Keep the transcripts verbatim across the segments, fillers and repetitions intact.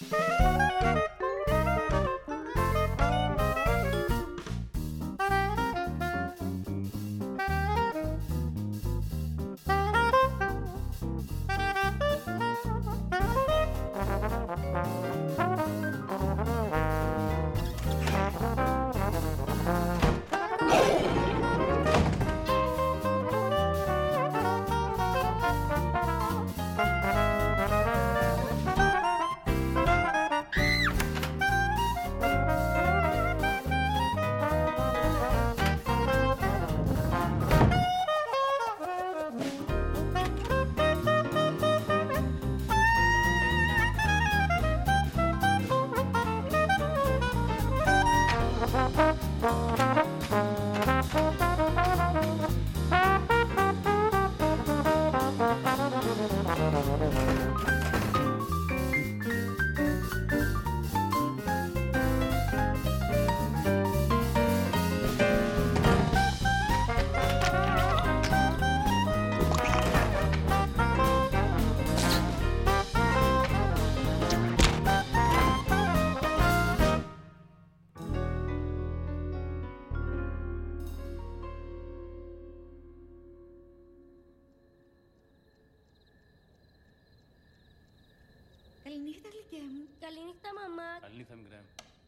Καληνύχτα, γλυκέ μου. Καληνύχτα, μαμά. Καληνύχτα, μικρέ.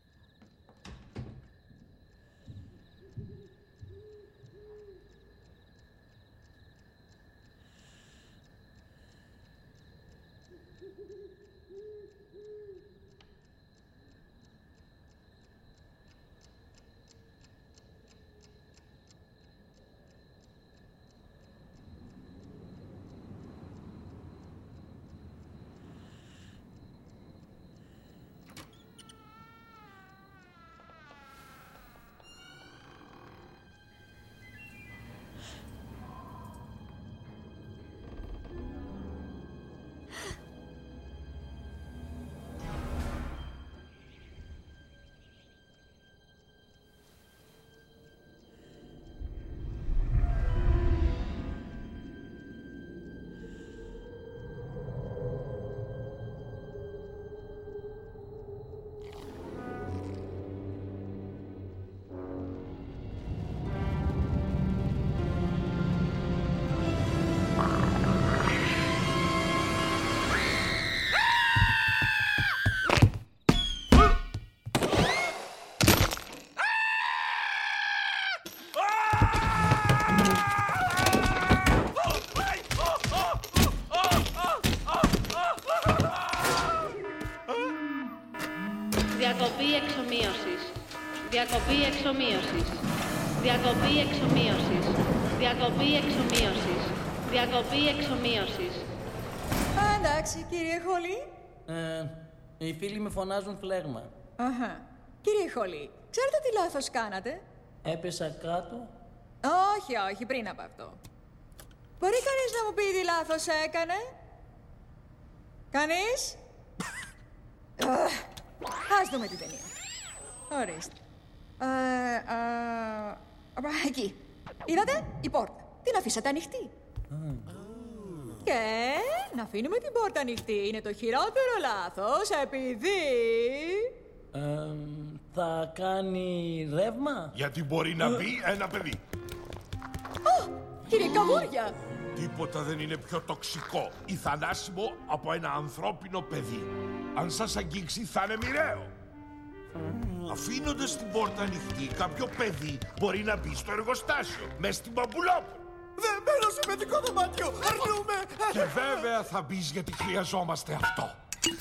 Διακοπή εξομοίωσης. Διακοπή εξομοίωσης. Διακοπή εξομοίωσης. Διακοπή εξομοίωσης. Διακοπή εξομοίωσης. Α, εντάξει, κύριε Χολή. Ε, οι φίλοι με φωνάζουν φλέγμα. Αχα. Κύριε Χολή, ξέρετε τι λάθος κάνατε? Έπεσα κάτω. Όχι, όχι, πριν από αυτό. Μπορεί κανείς να μου πει τι λάθος έκανε? Κανείς? Ας δούμε την ταινία. Ορίστε. Ε, ε, εκεί. Είδατε? Η πόρτα. Την αφήσατε ανοιχτή. Mm. Και να αφήνουμε την πόρτα ανοιχτή είναι το χειρότερο λάθος, επειδή... Ε, θα κάνει ρεύμα. Γιατί μπορεί να μπει ένα παιδί. Ω, κύριε Καβούρια. Τίποτα δεν είναι πιο τοξικό ή θανάσιμο από ένα ανθρώπινο παιδί. Αν σας αγγίξει θα είναι μοιραίο. Mm. Αφήνοντας την πόρτα ανοιχτή, κάποιο παιδί μπορεί να μπει στο εργοστάσιο, μες στην Παμπουλόπουλο. Δεμένο σε παιδικό δωμάτιο, αρνούμε! Και βέβαια θα μπεις γιατί χρειαζόμαστε αυτό.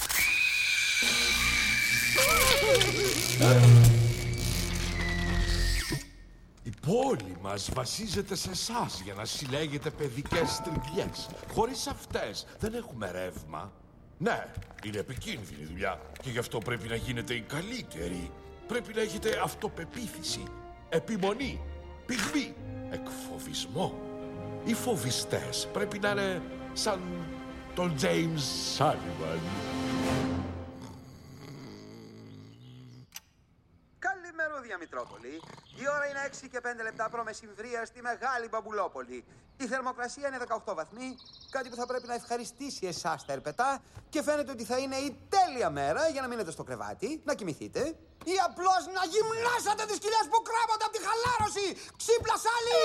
Η πόλη μας βασίζεται σε εσάς για να συλλέγετε παιδικές τριβιές. Χωρίς αυτές δεν έχουμε ρεύμα. Ναι, είναι επικίνδυνη δουλειά και γι' αυτό πρέπει να γίνετε οι καλύτεροι. Πρέπει να έχετε αυτοπεποίθηση, επιμονή, πυγμή, εκφοβισμό. Οι φοβιστές πρέπει να είναι σαν τον James Sullivan. Καλημερούδια, Μητρόπολη. πολύ. Η ώρα είναι έξι και πέντε λεπτά προ-μεσημβρία στη Μεγάλη Μπαμπουλόπολη. Η θερμοκρασία είναι δεκαοκτώ βαθμοί, κάτι που θα πρέπει να ευχαριστήσει εσάς τα ερπετά και φαίνεται ότι θα είναι η τέλεια μέρα για να μείνετε στο κρεβάτι, να κοιμηθείτε ή απλώς να γυμνάσετε τις κοιλιές που κράβονται από τη χαλάρωση. Ξύπλα, Σάλι!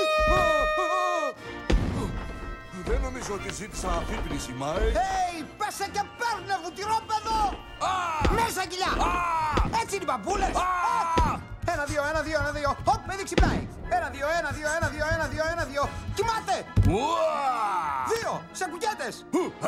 Δεν νομίζω ότι ζήτησα αφύπνιση, Μάικ. Hey, πέσε και παίρνε βουτυρόπεδο! Μέσα, κοιλιά! Έτσι είναι οι μπαμπούλες! Ένα, δύο, ένα, δύο, ένα, δύο. Χοπ, με ξυπνάει. Ένα, δύο, ένα, δύο, ένα, δύο, ένα, δύο, ένα, δύο. Κοιμάται! Δύο, σε κουκέτες.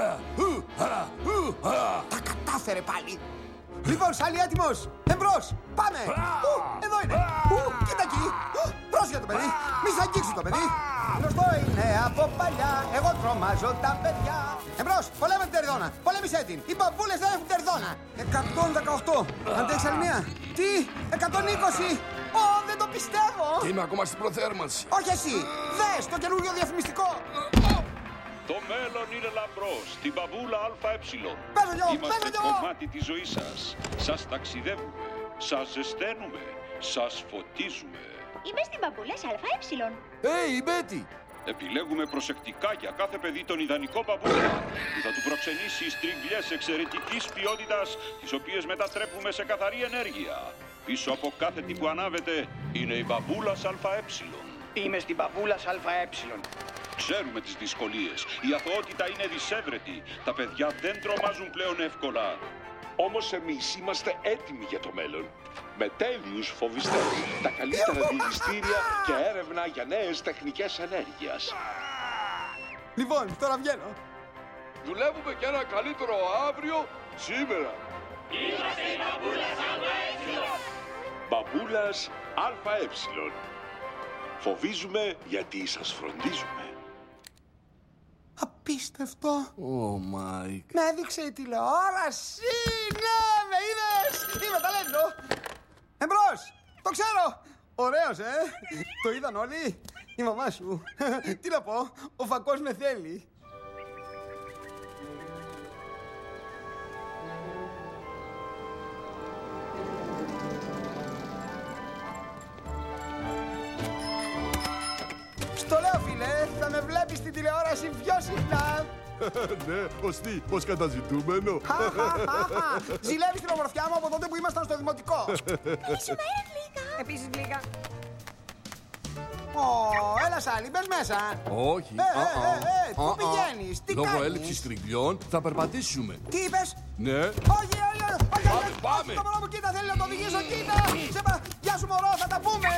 Τα κατάφερε πάλι. Λοιπόν, Σάλι, έτοιμος. Εμπρός, πάμε. Ου, εδώ είναι. Ου, κοίτα εκεί. Πρόσεχε το παιδί. Μη σ' αγγίξει το παιδί. Γνωστό είναι από παλιά. Εγώ τρομάζω τα παιδιά. Εμπρός, πολέμε την τερδόνα. Πολέμησέ την. Οι μπαμπούλες δεν έχουν τερδόνα. εκατόν δεκαοκτώ. Αντέχεις άλλη μία. Τι, εκατόν είκοσι. Ω, δεν το πιστεύω. Και είμαι ακόμα στην προθέρμανση. Όχι εσύ. Δες το καινούργιο διαφημιστικό. Το μέλλον είναι λαμπρό στην μπαμπούλα ΑΕ. Παίζω κι εγώ, Είμαστε παίζω κι εγώ. κομμάτι της ζωής σας. Σας ταξιδεύουμε, σας ζεσταίνουμε, σας φωτίζουμε. Είμαι στην μπαμπούλα ΑΕ. Hey, η Μπέτι. Επιλέγουμε προσεκτικά για κάθε παιδί τον ιδανικό μπαμπούλα που θα του προξενήσει στριγλιές εξαιρετικής ποιότητας, τις οποίες μετατρέπουμε σε καθαρή ενέργεια. Πίσω από κάθε τι που ανάβεται είναι η μπαμπούλας ΑΕ. Είμαι στην μπαμπούλας ΑΕ. Ξέρουμε τις δυσκολίες. Η αθωότητα είναι δυσέβρετη. Τα παιδιά δεν τρομάζουν πλέον εύκολα. Όμως εμείς είμαστε έτοιμοι για το μέλλον. Με τέλειους φοβιστές, τα καλύτερα διηγηστήρια και έρευνα για νέες τεχνικές ενέργειας. Λοιπόν, τώρα βγαίνω. Δουλεύουμε για ένα καλύτερο αύριο σήμερα. Είμαστε η μπαμπούλας ΑΕ. Μπαμπούλας ΑΕ. Φοβίζουμε γιατί σας φροντίζουμε. Απίστευτο. Ω, Μάικ. Με έδειξε η τηλεόραση. Ναι, με είδες. Είμαι ταλέντο. Εμπρός. Το ξέρω. Ωραίος, ε. Το είδαν όλοι. Η μαμά σου. Τι να πω. Ο φακός με θέλει. Στο λέω, φίλε, θα με βλέπεις στην τηλεόραση πιο συχνά. Ναι, ως τι, ως καταζητούμενο. Ζηλεύεις την ομορφιά μου από τότε που ήμασταν στο δημοτικό. Επίσημα είναι γλύκα. Επίσης γλύκα. Ω, έλα Σάλι, μπες μέσα. Όχι. Ε, ε, ε, ε, πού πηγαίνεις, τι Λόγω κάνεις? έλλειψης τριγλιών θα περπατήσουμε. Τι είπες? Ναι. Όχι, όχι, όχι, όχι, Πάμε, όχι, πάμε. όχι, το μωρό μου, κοίτα, θέλει να το οδηγήσω, κοίτα. Σε πα- Γεια σου μωρό, θα τα πούμε.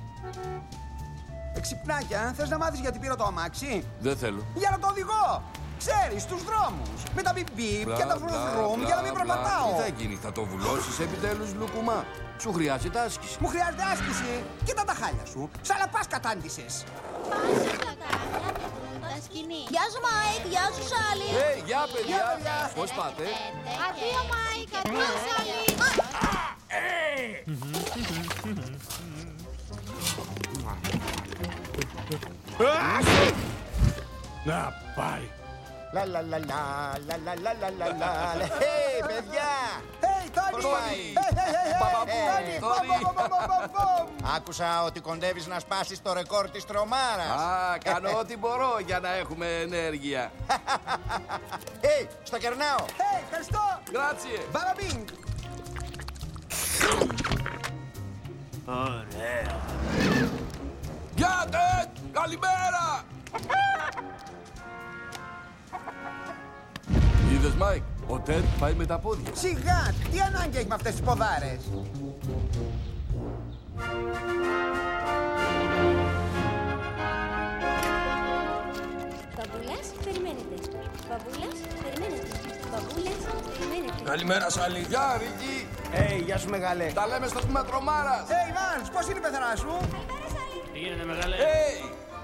Εξυπνάκια, θες να μάθεις γιατί πήρα το αμάξι? Δεν θέλω. Για να το οδηγώ. Ξέρεις, στους δρόμους. Με τα μπιπ και τα φρουφρούμ για να μην περπατάω. Τι θα γίνει, θα το βουλώσεις επιτέλους, Λουκουμά. Σου χρειάζεται άσκηση. Μου χρειάζεται άσκηση. Κοίτα τα χάλια σου. Σαν να πας κατάντησες. Πάση στα κάρια πετούν τα σκηνή. Γεια σου Μάικ, γεια σου Σάλι. Ε, γεια παιδιά. παιδιά. Πώς πάτε? Αντίο Μάικ, αντίο Σάλι. Να πάει. Λα λα λα λα λα λα λα λα λα λα. Hey, παιδιά! Hey, Τόνι! Πώς πάει? Hey, hey, hey, hey, Παπαπού, Τόνι! Τόνι. Μπομ, μπομ, μπομ, μπομ, μπομ. Άκουσα ότι κοντεύεις να σπάσεις το ρεκόρ της τρομάρας. Α, κάνω ό,τι μπορώ για να έχουμε ενέργεια. Hey, στο κερνάω. Hey, ευχαριστώ! Grazie. Μπαραμπίνγκ! Γεια, Τετ! Καλημέρα! Είδες, Μάικ, ο Τετ πάει με τα πόδια. Σιγά! Τι ανάγκη έχει με αυτές τις ποδάρες? Μπαμπούλας, περιμένετε. Μπαμπούλας, περιμένετε. Μπαμπούλας, περιμένετε. Καλημέρα, Σάλι. Γεια, Ρίκη! Hey, γεια σου μεγάλε. Τα λέμε στο τμήμα τρομάρας. Hey, Vance, πώς είναι η πεθερά σου? Τι γίνεται μεγάλε? Hey!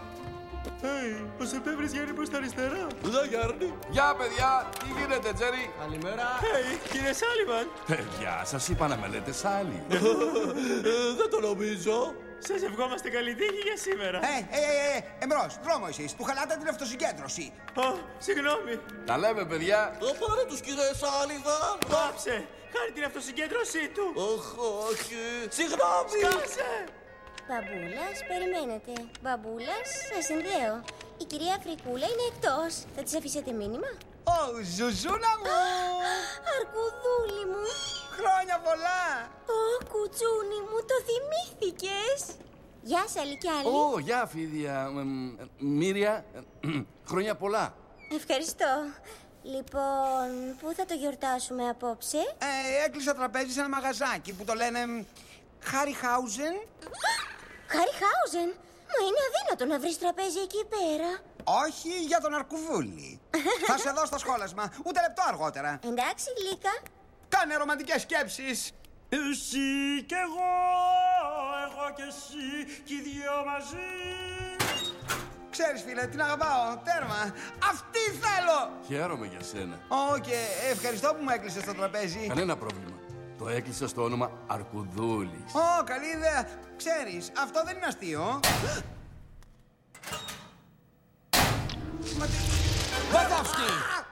Ο Σεπτέμβρης βγαίνει προς τα αριστερά. Γεια, Γιάννη. Γεια, παιδιά. Τι γίνεται, Τζέρι? Καλημέρα. Hey, κύριε Σάλιβαν. Παιδιά, σας είπα να με λέτε Σάλι. Δεν το νομίζω. Σας ευχόμαστε καλή τύχη για σήμερα. Ε, ε, ε, ε, εμπρός, δρόμο εσείς, που χαλάτε την αυτοσυγκέντρωση. Ω, συγγνώμη. Τα λέμε, παιδιά. Πάρε τους κύριε Σάλιβαν. Πάψε. Χάρη την αυτοσυγκέντρωσή του. Όχι, όχι. Συγγνώμη. Σκάσε. Μπαμπούλας, περιμένετε. Μπαμπούλας, σας συνδέω. Η κυρία Φρικούλα είναι εκτός. Θα της αφήσετε μήνυμα? Ω, Ζουζούνα μου! Αρκουδούλη μου! Χρόνια πολλά! Ω, κουτσούνι μου, το θυμήθηκες! Γεια σας, άλλη κι άλλη. Ω, γεια, Φίδια. Μύρια, χρόνια πολλά. Ευχαριστώ. Λοιπόν, πού θα το γιορτάσουμε απόψε? Ε, έκλεισα τραπέζι σε ένα μαγαζάκι που το λένε Χάριχάουζεν. Χάριχάουζεν? Μα είναι αδύνατο να βρεις τραπέζι εκεί πέρα. Όχι για τον Αρκουδούλη. Θα σε δω στο σχόλασμα, ούτε λεπτό αργότερα. Εντάξει, Λίκα. Κάνε ρομαντικές σκέψεις. Εσύ κι εγώ, εγώ κι εσύ, κι οι δυο μαζί. Ξέρεις, φίλε, την αγαπάω, τέρμα. Αυτή θέλω! Χαίρομαι για σένα. Ω, και ευχαριστώ που μου έκλεισες το τραπέζι. Κανένα πρόβλημα. Το έκλεισα στο όνομα Αρκουδούλης. Ω, καλή ιδέα. Ξέρεις, αυτό δεν είναι αστείο. Βαζόφσκι!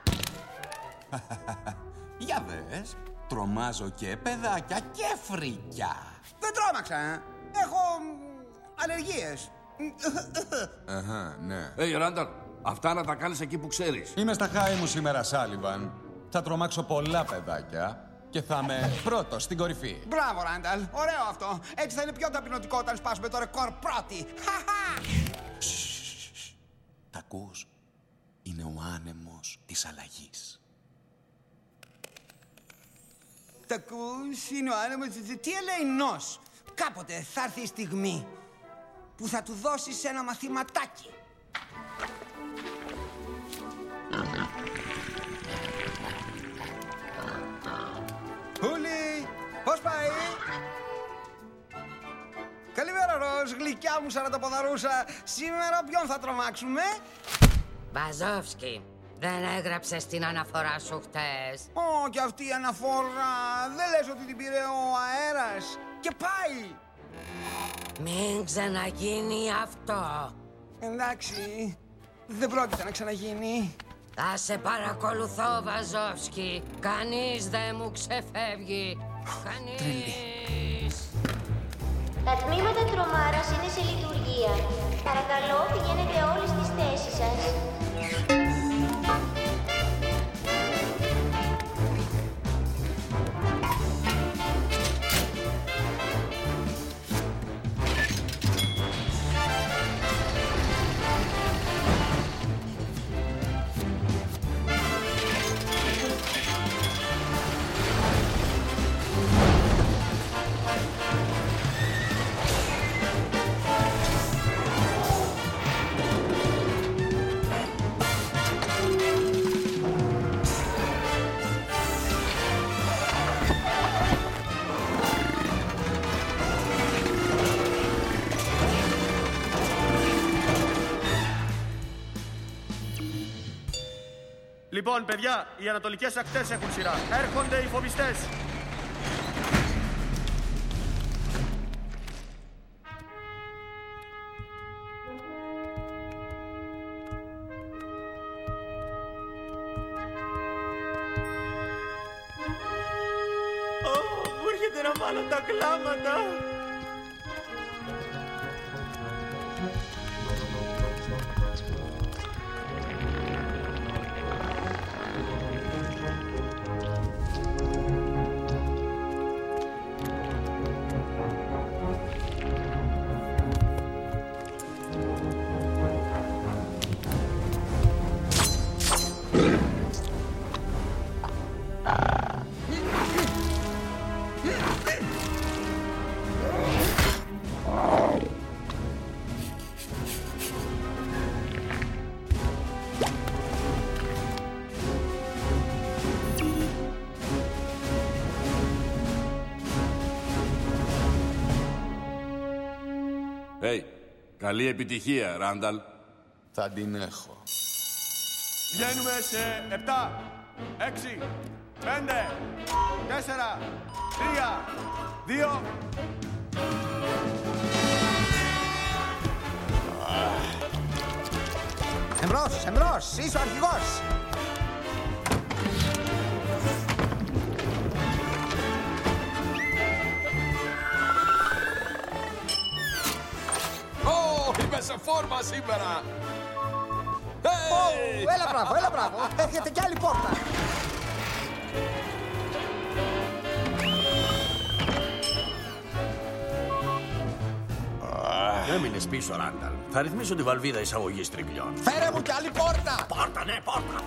Για δες, τρομάζω και παιδάκια και φρίκια. Δεν τρόμαξα, ε. Έχω αλλεργίες. Αχα, ναι. Hey, Ράνταλ, αυτά να τα κάνεις εκεί που ξέρεις. Είμαι στα χάη μου σήμερα, Σάλιβαν. Θα τρομάξω πολλά παιδάκια και θα είμαι πρώτος στην κορυφή. Μπράβο, Ράνταλ. Ωραίο αυτό. Έτσι θα είναι πιο ταπεινωτικό όταν σπάσουμε το ρεκόρ πρώτη. Τ' ακούς? Είναι ο άνεμος της αλλαγής. Τ' ακούς? Είναι ο άνεμος της... Τι ελεηνός. Κάποτε θα έρθει η στιγμή που θα του δώσεις ένα μαθηματάκι. Ούλη, πώς πάει? Καλημέρα, Ροζ, γλυκιά μου σαρατοποδαρούσα. Σήμερα ποιον θα τρομάξουμε? Βαζόφσκι, δεν έγραψες την αναφορά σου χτες? Ω, και αυτή η αναφορά. Δεν λες ότι την πήρε ο αέρας και πάει. Μην ξαναγίνει αυτό. Εντάξει, δεν πρόκειται να ξαναγίνει. Θα σε παρακολουθώ, Βαζόφσκι. Κανείς δεν μου ξεφεύγει. Κανείς. Τα τμήματα τρομάρας είναι σε λειτουργία. Παρακαλώ, πηγαίνετε όλοι στις θέσεις σας. Λοιπόν, παιδιά, οι ανατολικές ακτές έχουν σειρά. Έρχονται οι φοβιστές. Ω, μου έρχεται να βάλω τα κλάματα. Hey, καλή επιτυχία, Ράνταλ. Θα την έχω. Βγαίνουμε σε επτά, έξι, πέντε, τέσσερα, τρία, δύο... Εμπρός, εμπρός, είσαι ο αρχηγός. σε φόρμα σήμερα. Hey! Oh, έλα μπράβο, έλα μπράβο. Έρχεται κι άλλη πόρτα. Έμεινες πίσω, Ράνταλ. Θα ρυθμίσω τη βαλβίδα εισαγωγής τριμπλιών. Φέρε μου κι άλλη πόρτα. Πόρτα, ναι, πόρτα.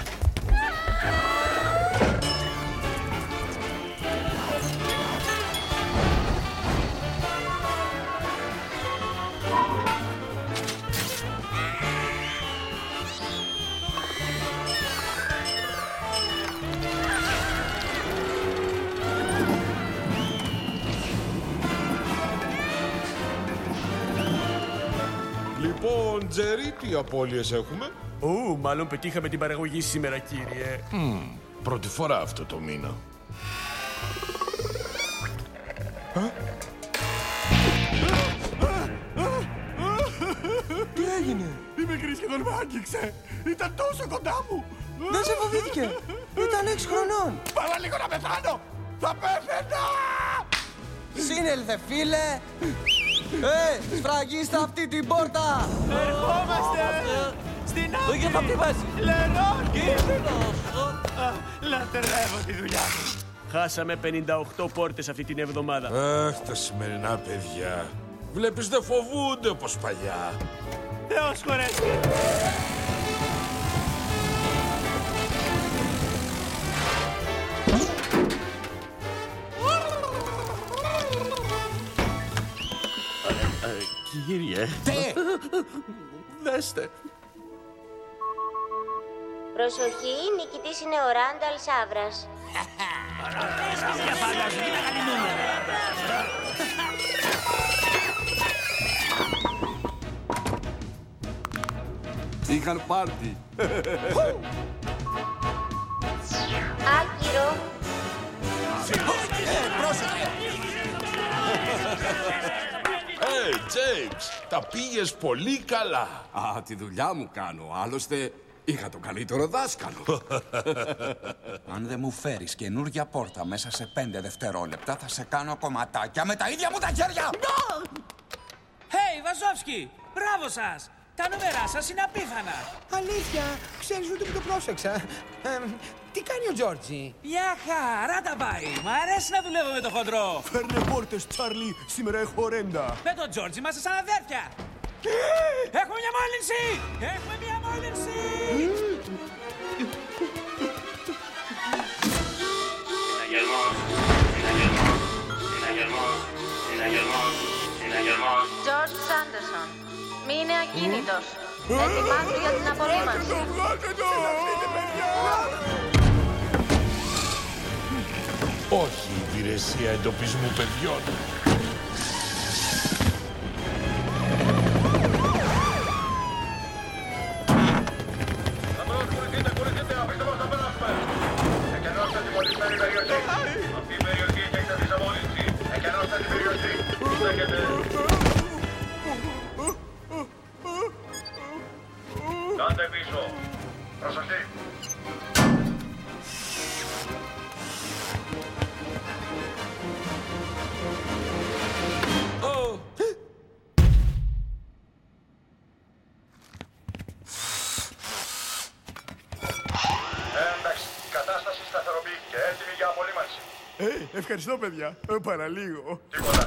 Λοιπόν, Τζέρι, τι απώλειες έχουμε? Ου, μάλλον πετύχαμε την παραγωγή σήμερα, κύριε. Mm, πρώτη φορά αυτό το μήνα. Τι έγινε? Η μικρή σχεδόν με άγγιξε. Ήταν τόσο κοντά μου. Δεν σε φοβήθηκε. Ήταν έξι χρονών. Παρά λίγο να πεθάνω. Θα πέθαινα. Σύνελθε, φίλε. Ε, σφραγίστε αυτή την πόρτα. Ερχόμαστε στην άκρη. Δεν θα χτυπάσει. Λερό, κίνδυνος. Λατερεύω τη δουλειά μου. Χάσαμε πενήντα οκτώ πόρτες αυτή την εβδομάδα. Αχ, τα σημερινά παιδιά. Βλέπεις, δεν φοβούνται όπως παλιά. Θεός χωρέσει. Κύριε. Τι? Δέστε. Προσοχή, νικητής είναι ο Ράνταλ Σάβρας. Είχαν πάρτι. Άκυρο. Hey, James, τα πήγες πολύ καλά. Α, τη δουλειά μου κάνω. Άλλωστε, είχα το καλύτερο δάσκαλο. Αν δεν μου φέρεις καινούργια πόρτα μέσα σε πέντε δευτερόλεπτα, θα σε κάνω κομματάκια με τα ίδια μου τα χέρια! Hey, Βαζόφσκι! Μπράβο σας! Τα νούμερά σας είναι απίθανα! Αλήθεια, ξέρεις ούτε που το πρόσεξα. Ε, τι κάνει ο Τζόρτζι? Μια χαρά τα πάει! Μ' αρέσει να δουλεύω με το χοντρό! Φέρνε πόρτες, Τσάρλι. Σήμερα έχω ρέντα. Με τον Τζόρτζι είμαστε σαν αδέρφια! Έχουμε μια μόλυνση! Έχουμε μια μόλυνση! Συναγερμός, συναγερμός, συναγερμός, συναγερμός, συναγερμός. George Sanderson. Μείνε ακίνητος. Ετοιμάσου για την απολύμανση. Όχι υπηρεσία εντοπισμού παιδιών. Αυτή η περιοχή έχει εκτεθεί απόλυση. Εκενώστε την περιοχή. Κάντε πίσω. Προσοχή. Εντάξει, η κατάσταση σταθεροποιήθηκε. Έτοιμη για απολύμανση. Ε, ευχαριστώ, παιδιά. Ε, παραλίγο. Τίποτα.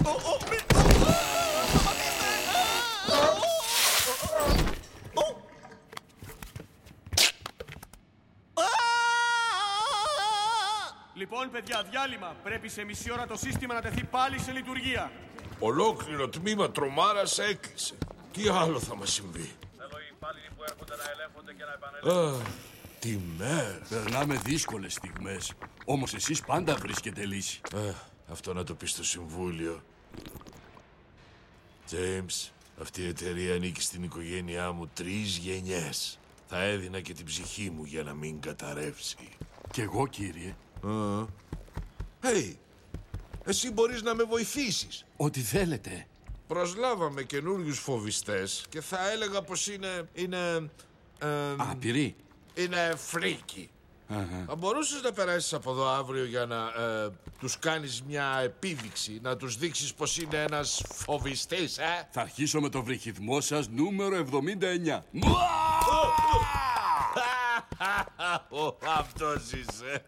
Λοιπόν, παιδιά, διάλειμμα. Πρέπει σε μισή ώρα το σύστημα να τεθεί πάλι σε λειτουργία. Ολόκληρο τμήμα τρομάρας έκλεισε. Τι άλλο θα μας συμβεί? Εδώ οι υπάλληλοι που έρχονται να ελέγχονται και να επανέλθουν. Αχ, τι μέρα. Περνάμε δύσκολες στιγμές. Όμως εσείς πάντα βρίσκετε λύση. Ε, αυτό να το πει στο συμβούλιο. James, αυτή η εταιρεία ανήκει στην οικογένειά μου τρεις γενιές. Θα έδινα και την ψυχή μου για να μην καταρρεύσει. Κι εγώ, κύριε. Uh. Hey, εσύ μπορείς να με βοηθήσεις. Ό,τι θέλετε. Προσλάβαμε καινούριους φοβιστές και θα έλεγα πως είναι... είναι... Ε, Άπειροι. είναι φρίκι. Uh-huh. Θα μπορούσες να περάσεις από εδώ αύριο για να ε, τους κάνεις μια επίδειξη, να τους δείξεις πως είναι ένας φοβιστής, ε? Θα αρχίσω με το βρυχυθμό σας νούμερο εβδομήντα εννιά. Αυτός είσαι.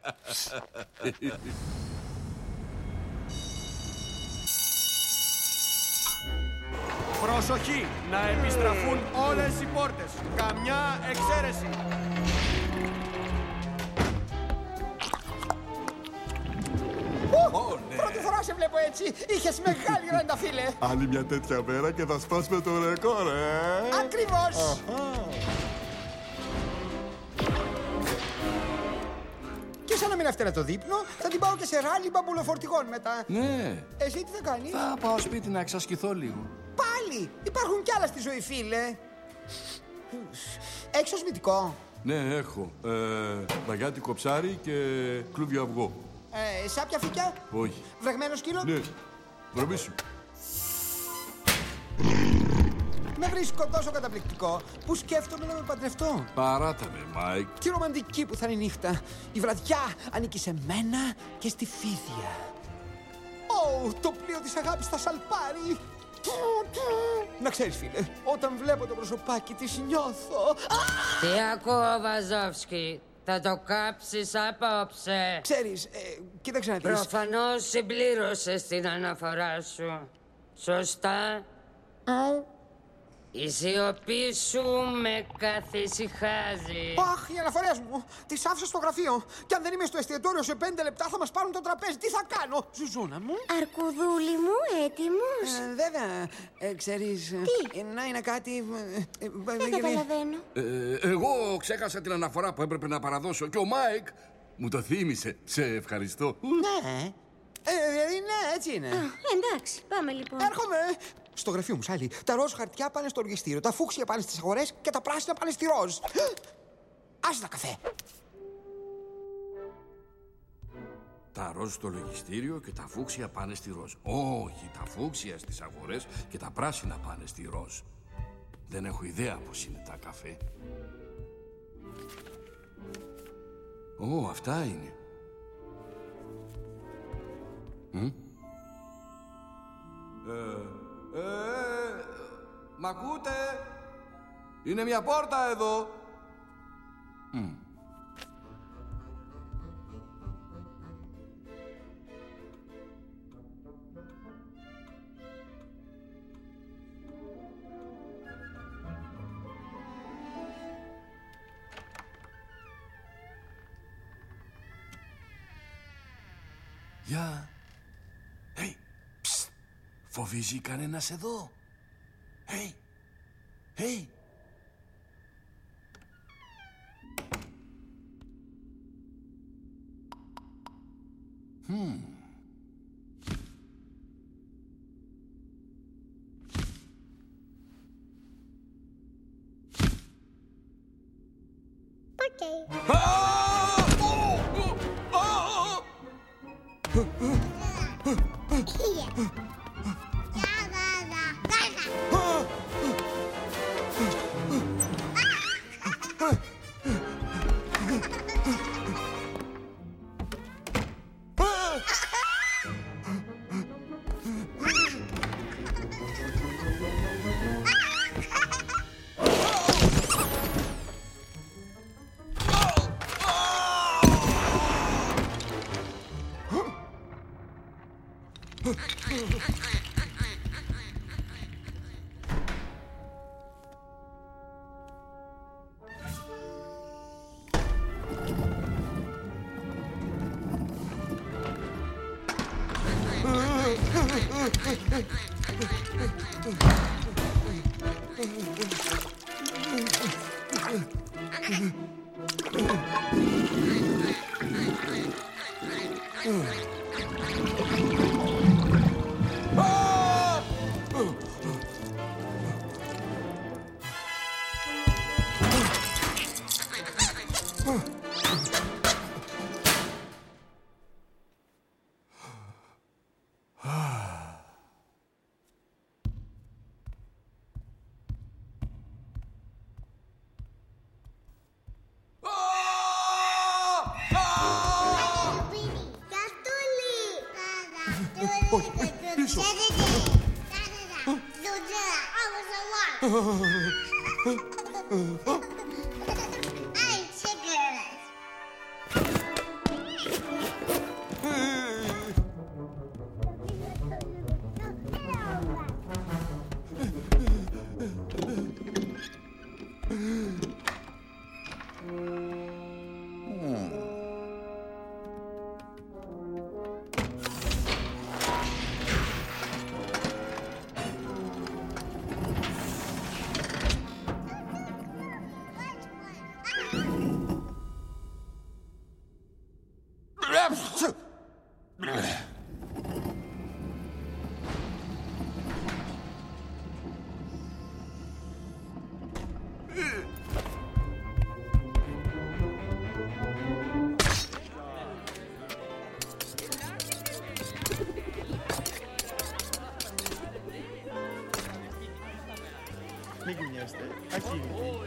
Προσοχή! Να επιστραφούν όλες οι πόρτες. Καμιά εξαίρεση. Oh, ναι. Πρώτη φορά σε βλέπω έτσι. Είχες μεγάλη ρέντα, φίλε. Άλλη μια τέτοια μέρα και θα σπάσουμε το ρεκόρ, ε! Ακριβώς! Και σαν να μην έφτανα το δείπνο, θα την πάω και σε ράλι μπαμπουλοφορτηγών μετά. Ναι. Εσύ τι θα κάνεις? Θα πάω σπίτι να εξασκηθώ λίγο. Πάλι! Υπάρχουν κι άλλα στη ζωή, φίλε. Έχεις οσμητικό? Ναι, έχω. Ε, μπαγιάτικο ψάρι και κλούβιο αυγό. Ε, σάπια φύκια? Όχι. Βρεγμένο σκύλο? Ναι. Βρωμί σου. Με βρίσκω τόσο καταπληκτικό που σκέφτομαι να με παντρευτώ. Παράτα με, Μάικ. Τι ρομαντική που θα είναι η νύχτα. Η βραδιά ανήκει σε μένα και στη Φίδια. Ω, το πλοίο της αγάπης θα σαλπάρει. Να ξέρεις, φίλε, όταν βλέπω το προσωπάκι της νιώθω. Τι ακούω, Βαζόφσκι? Θα το κάψεις απόψε. Ξέρεις, ε, κοίταξε να δεις. Προφανώς συμπλήρωσες την αναφορά σου. Σωστά. Mm. Η σιωπή σου με καθησυχάζει. Αχ, οι αναφορές μου. Τις άφησα στο γραφείο. Και αν δεν είμαι στο εστιατόριο σε πέντε λεπτά θα μας πάρουν το τραπέζι. Τι θα κάνω, Ζουζούνα μου? Αρκουδούλη μου, έτοιμος? Ε, βέβαια. Ε, ξέρεις... Τι? Ε, να είναι κάτι... Ε, δεν καταλαβαίνω. Ε, εγώ ξέχασα την αναφορά που έπρεπε να παραδώσω και ο Μάικ μου το θύμισε. Σε ευχαριστώ. Ναι. Ε, ναι, έτσι είναι. Α, εντάξει, πάμε λοιπόν. Έρχομαι. Στο γραφείο μου, Σάλι, τα ροζ χαρτιά πάνε στο λογιστήριο, τα φούξια πάνε στις αγορές και τα πράσινα πάνε στη ροζ. Άσε τα καφέ. Τα ροζ στο λογιστήριο και τα φούξια πάνε στη ροζ. Όχι, τα φούξια στις αγορές και τα πράσινα πάνε στη ροζ. Δεν έχω ιδέα πώς είναι τα καφέ. Ω, αυτά είναι. Μ? Ε... Ε, μ' ακούτε? Είναι μια πόρτα εδώ. Mm. Γεια. Hey. Psst. Φοβίζει κανένας εδώ? Hey. Hey. Hmm. Okay. Όχι, πίσω. Μην κουνιέστε. Ακίνητη.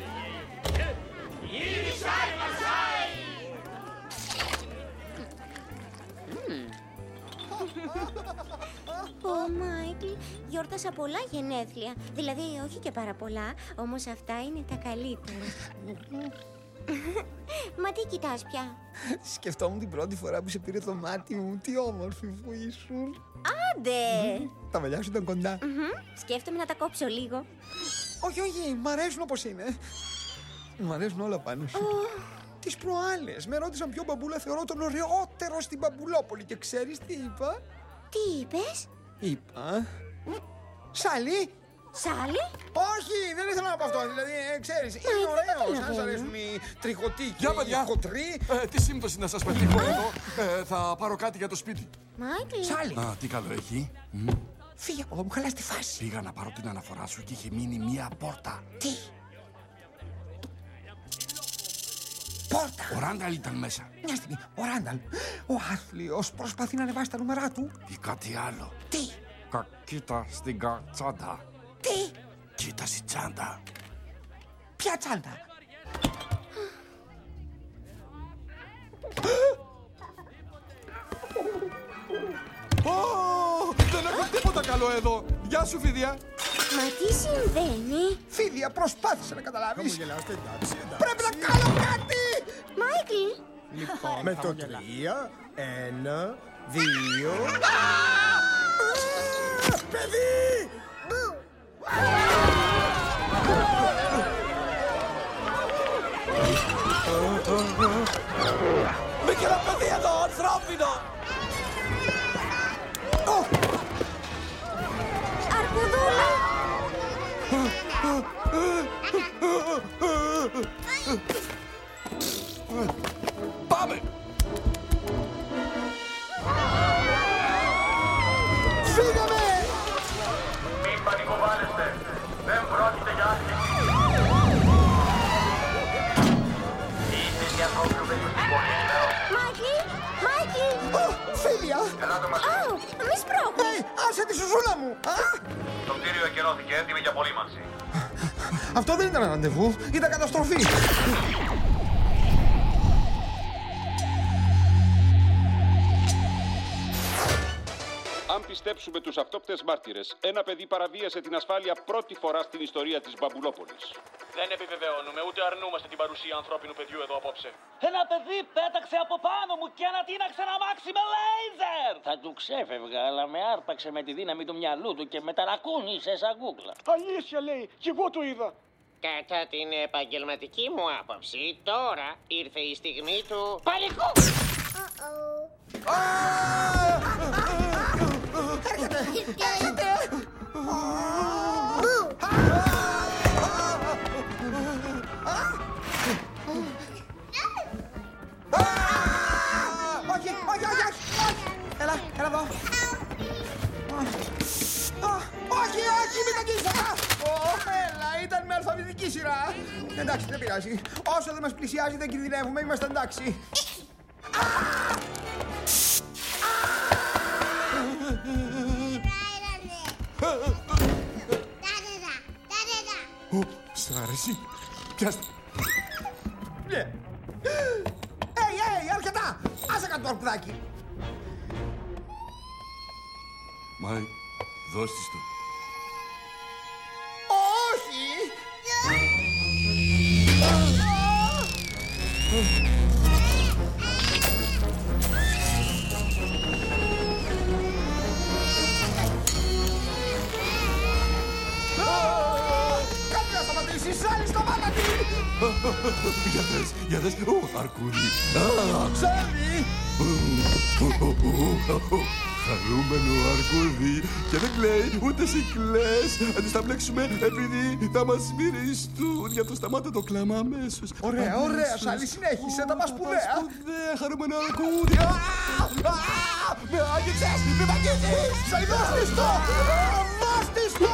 Ω, Μάικλ, γιόρτασα πολλά γενέθλια. Δηλαδή, όχι και πάρα πολλά, όμως αυτά είναι τα καλύτερα. Μα τι κοιτάς πια? Σκεφτόμουν την πρώτη φορά που σε πήρε το μάτι μου. Τι όμορφη που ήσουν. Άντε! Τα μαλλιά σου ήταν κοντά. Σκέφτομαι να τα κόψω λίγο. Όχι, όχι, μ' αρέσουν όπως είναι. Μ' αρέσουν όλα πάνω σου. Τις προάλλες με ρώτησαν ποιο μπαμπούλα θεωρώ τον ωραιότερο στην Μπαμπουλόπολη και ξέρεις τι είπα? Τι είπες? Είπα... Σάλι! Σάλι? Όχι, δεν ήθελα να πω αυτό. Δηλαδή, ε, ξέρεις, είναι ωραίος. Αν σ' αρέσουν οι τριχωτοί και Για, παιδιά. οι χοντροί. Ε, τι σύμπτωση να σας πετύχω εδώ. Ε, θα πάρω κάτι για το σπίτι. Μάικλ. Σάλι! Α, τι καλό έχει. Μ? Φύγε από εδώ, μου χαλάς τη φάση. Πήγα να πάρω την αναφορά σου και είχε μείνει μία πόρτα. Τι? Πόρτα! Ο Ράνταλ ήταν μέσα. Μια στιγμή, ο Ράνταλ, ο άθλιος, προσπαθεί να ανεβάσει τα νούμερά του. Ή κάτι άλλο. Τι? Κακίτα στην κατσάντα. Τι? Κοίτασε τσάντα. Ποια τσάντα? Ω, δεν έχω τίποτα καλό εδώ. Γεια σου, Φίδια. Μα τι συμβαίνει? Φίδια, προσπάθησε να καταλάβεις. Μου γελάστε, εντάξει, εντάξει. Πρέπει να κάνω κάτι! Μάικλ! Λοιπόν, με το τρία, ένα, δύο... Παιδί! Μη και ένα παιδί εδώ, ανθρώπινο! Αρκουδούλα! Πάμε! Φύγαμε! Μην πανικοβάλλεστε. Δεν πρόκειται για άσκηση. Είστε οι ανθρώπινο περιοριστικό σήμερα. Μάικλ! Μάικλ! Φίδια! Ελάτε μαζί. Αου! Μη σπρώχνω! Hey, άσε τη σουζούλα μου! Το κτίριο ακυρώθηκε, έτοιμη για απολύμανση. Αυτό δεν ήταν ραντεβού, ήταν καταστροφή. Αν πιστέψουμε τους αυτόπτες μάρτυρες, ένα παιδί παραβίασε την ασφάλεια πρώτη φορά στην ιστορία της Μπαμπουλόπολης. Δεν επιβεβαιώνουμε ούτε αρνούμαστε την παρουσία ανθρώπινου παιδιού εδώ απόψε. Ένα παιδί πέταξε από πάνω μου και ανατείναξε ένα αμάξι με λέιζερ! Θα του ξέφευγα, αλλά με άρπαξε με τη δύναμη του μυαλού του και με ταρακούνησε σαν κούκλα. Αλήθεια λέει, κι εγώ το είδα. Κατά την επαγγελματική μου άποψη, τώρα ήρθε η στιγμή του παλικού. Έρχεται! Έρχεται! Όχι, όχι, όχι, όχι! Έλα, έλα εδώ! Όχι, όχι, μην τα αγγίξεις! Έλα, ήταν με αλφαβητική σειρά! Εντάξει, δεν πειράζει. Όσο δεν μας πλησιάζει δεν κινδυνεύουμε, είμαστε εντάξει. Σ' αρέσει? Πιάστε. Ναι. Έι, έι, αρκετά! Άσε κάτω το αρκουδάκι. Μάικ, δώσ' της το. Όχι! Κάτι να σταματήσεις, Σάλι, σταμάτα τη! Για δες, για δες, ω, αρκούδι. Σάλι! Χαρούμενο αρκούδι και δεν κλαίει ούτε εσύ κλαις. Αν τις θα μπλέξουμε επειδή θα μας μυριστούν. Γι' αυτό σταμάτα το κλάμα αμέσως. Ωραία, ωραία, Σάλι, συνέχισε, τα πας σπουδαία. Σπουδαία, χαρούμενο αρκούδι. Με άγγιξες, με μ' αγγίζεις! Σάλι, δώσ' της το! Δώσ' της το!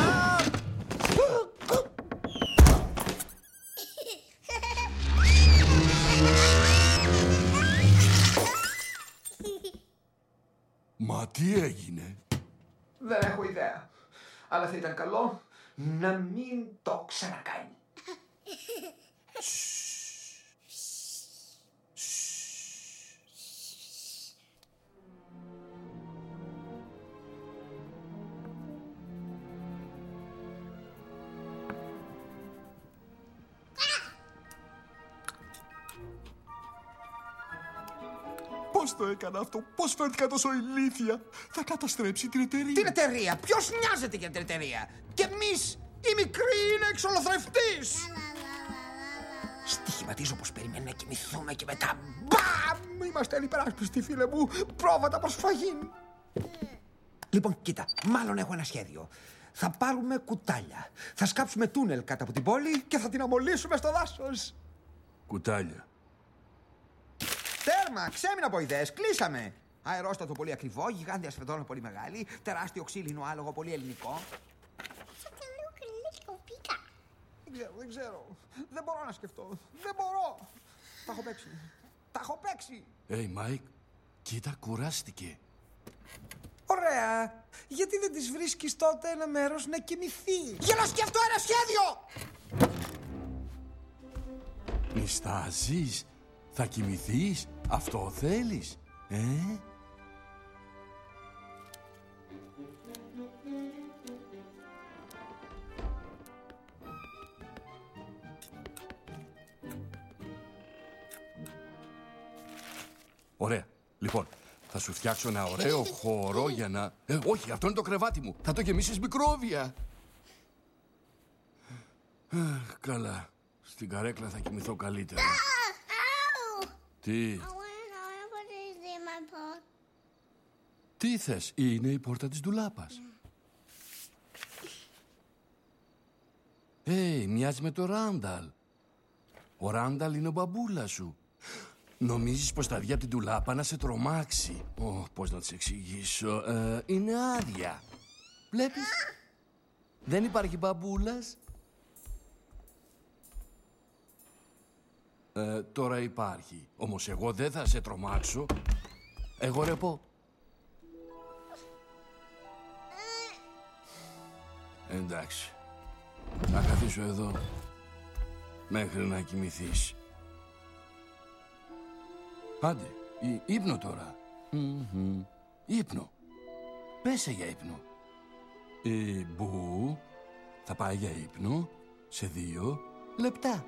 Μα τι έγινε? Δεν έχω ιδέα. Αλλά θα ήταν καλό να μην το ξανακάνει. Πώς το έκανα αυτό, πώς φέρθηκα τόσο ηλίθια. Θα καταστρέψει την εταιρεία. Την εταιρεία, ποιος νοιάζεται για την εταιρεία? Και εμείς, οι μικροί, είναι εξολοθρευτής. Στοιχηματίζω πως περιμένει να κοιμηθούμε και μετά μπαμ! Είμαστε ανυπεράσπιστοι, φίλε μου. Πρόβατα προς φαγήν. Λοιπόν, κοίτα, μάλλον έχω ένα σχέδιο. Θα πάρουμε κουτάλια. Θα σκάψουμε τούνελ κάτω από την πόλη και θα την αμολύσουμε στο δάσος. Κουτάλια. Τέρμα, ξέμεινα από ιδέες, κλείσαμε. Αερόστατο πολύ ακριβό, γιγάντια σφεντόνα πολύ μεγάλη, τεράστιο ξύλινο άλογο πολύ ελληνικό. Δεν ξέρω, δεν ξέρω. Δεν μπορώ να σκεφτώ. Δεν μπορώ. Τα έχω παίξει. Τα έχω παίξει. Hey, Μάικ, κοίτα, κουράστηκε. Ωραία. Γιατί δεν της βρίσκεις τότε ένα μέρος να κοιμηθεί? Για να σκεφτώ ένα σχέδιο! Νιστάζεις? Θα κοιμηθείς? Αυτό θέλεις? Ε? Ωραία. Λοιπόν, θα σου φτιάξω ένα ωραίο χώρο για να... Ε, όχι, αυτό είναι το κρεβάτι μου. Θα το γεμίσεις μικρόβια. Αχ, καλά. Στην καρέκλα θα κοιμηθώ καλύτερα. Τι? Τι θες? Είναι η πόρτα της ντουλάπας. Ε, hey, μοιάζει με το Ράνταλ. Ο Ράνταλ είναι ο μπαμπούλας σου. Νομίζεις πως θα βγει από την ντουλάπα να σε τρομάξει? Ω, πώς να της εξηγήσω. Ε, είναι άδεια. Βλέπεις? Δεν υπάρχει μπαμπούλας. Ε, τώρα υπάρχει. Όμως εγώ δεν θα σε τρομάξω. Εγώ ρεπώ. Εντάξει. Θα καθίσω εδώ μέχρι να κοιμηθείς. Άντε, ή, ύπνο τώρα. Mm-hmm. Ύπνο. Πέσε για ύπνο. Ε, μπου. Θα πάει για ύπνο σε δύο λεπτά.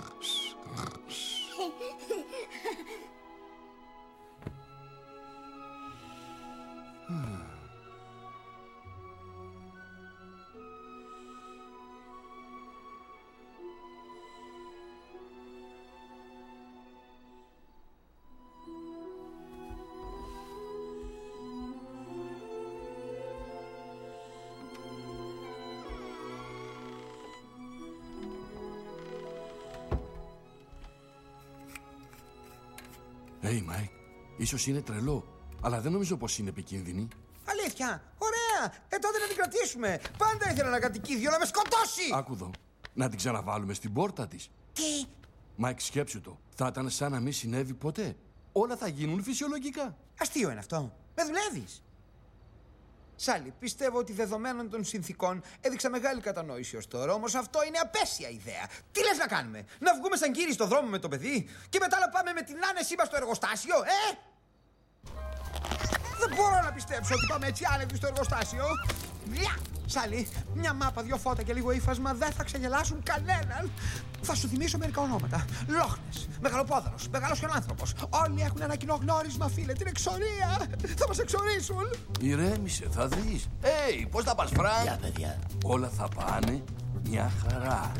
Hey, Mike, ίσως είναι τρελό, αλλά δεν νομίζω πως είναι επικίνδυνη. Αλήθεια, ωραία, ε τότε να την κρατήσουμε. Πάντα ήθελα ένα κατοικίδιο να με σκοτώσει. Άκου εδώ, να την ξαναβάλουμε στην πόρτα της. Τι? Μάικ, σκέψου το, θα ήταν σαν να μην συνέβη ποτέ. Όλα θα γίνουν φυσιολογικά. Αστείο είναι αυτό, με δουλεύεις. Σάλι, πιστεύω ότι δεδομένων των συνθήκων έδειξα μεγάλη κατανόηση ως τώρα, όμως αυτό είναι απέσια ιδέα. Τι λες να κάνουμε, να βγούμε σαν κύριοι στο δρόμο με το παιδί και μετά να πάμε με την άνεσή μας στο εργοστάσιο, ε? Δεν μπορώ να πιστέψω ότι πάμε έτσι άνετοι στο εργοστάσιο. Μια! Σάλι, μια μάπα, δυο φώτα και λίγο ύφασμα δεν θα ξεγελάσουν κανέναν. Θα σου θυμίσω μερικά ονόματα. Λόχνες, Μεγαλοπόδαρος, Μεγάλος Χιονάνθρωπος. Όλοι έχουν ένα κοινό γνώρισμα, φίλε, την εξορία. Θα μας εξορίσουν. Ηρέμησε, θα δεις. Έι, πώς θα πας, Φρανκ? Γεια, παιδιά. Όλα θα πάνε μια χαρά.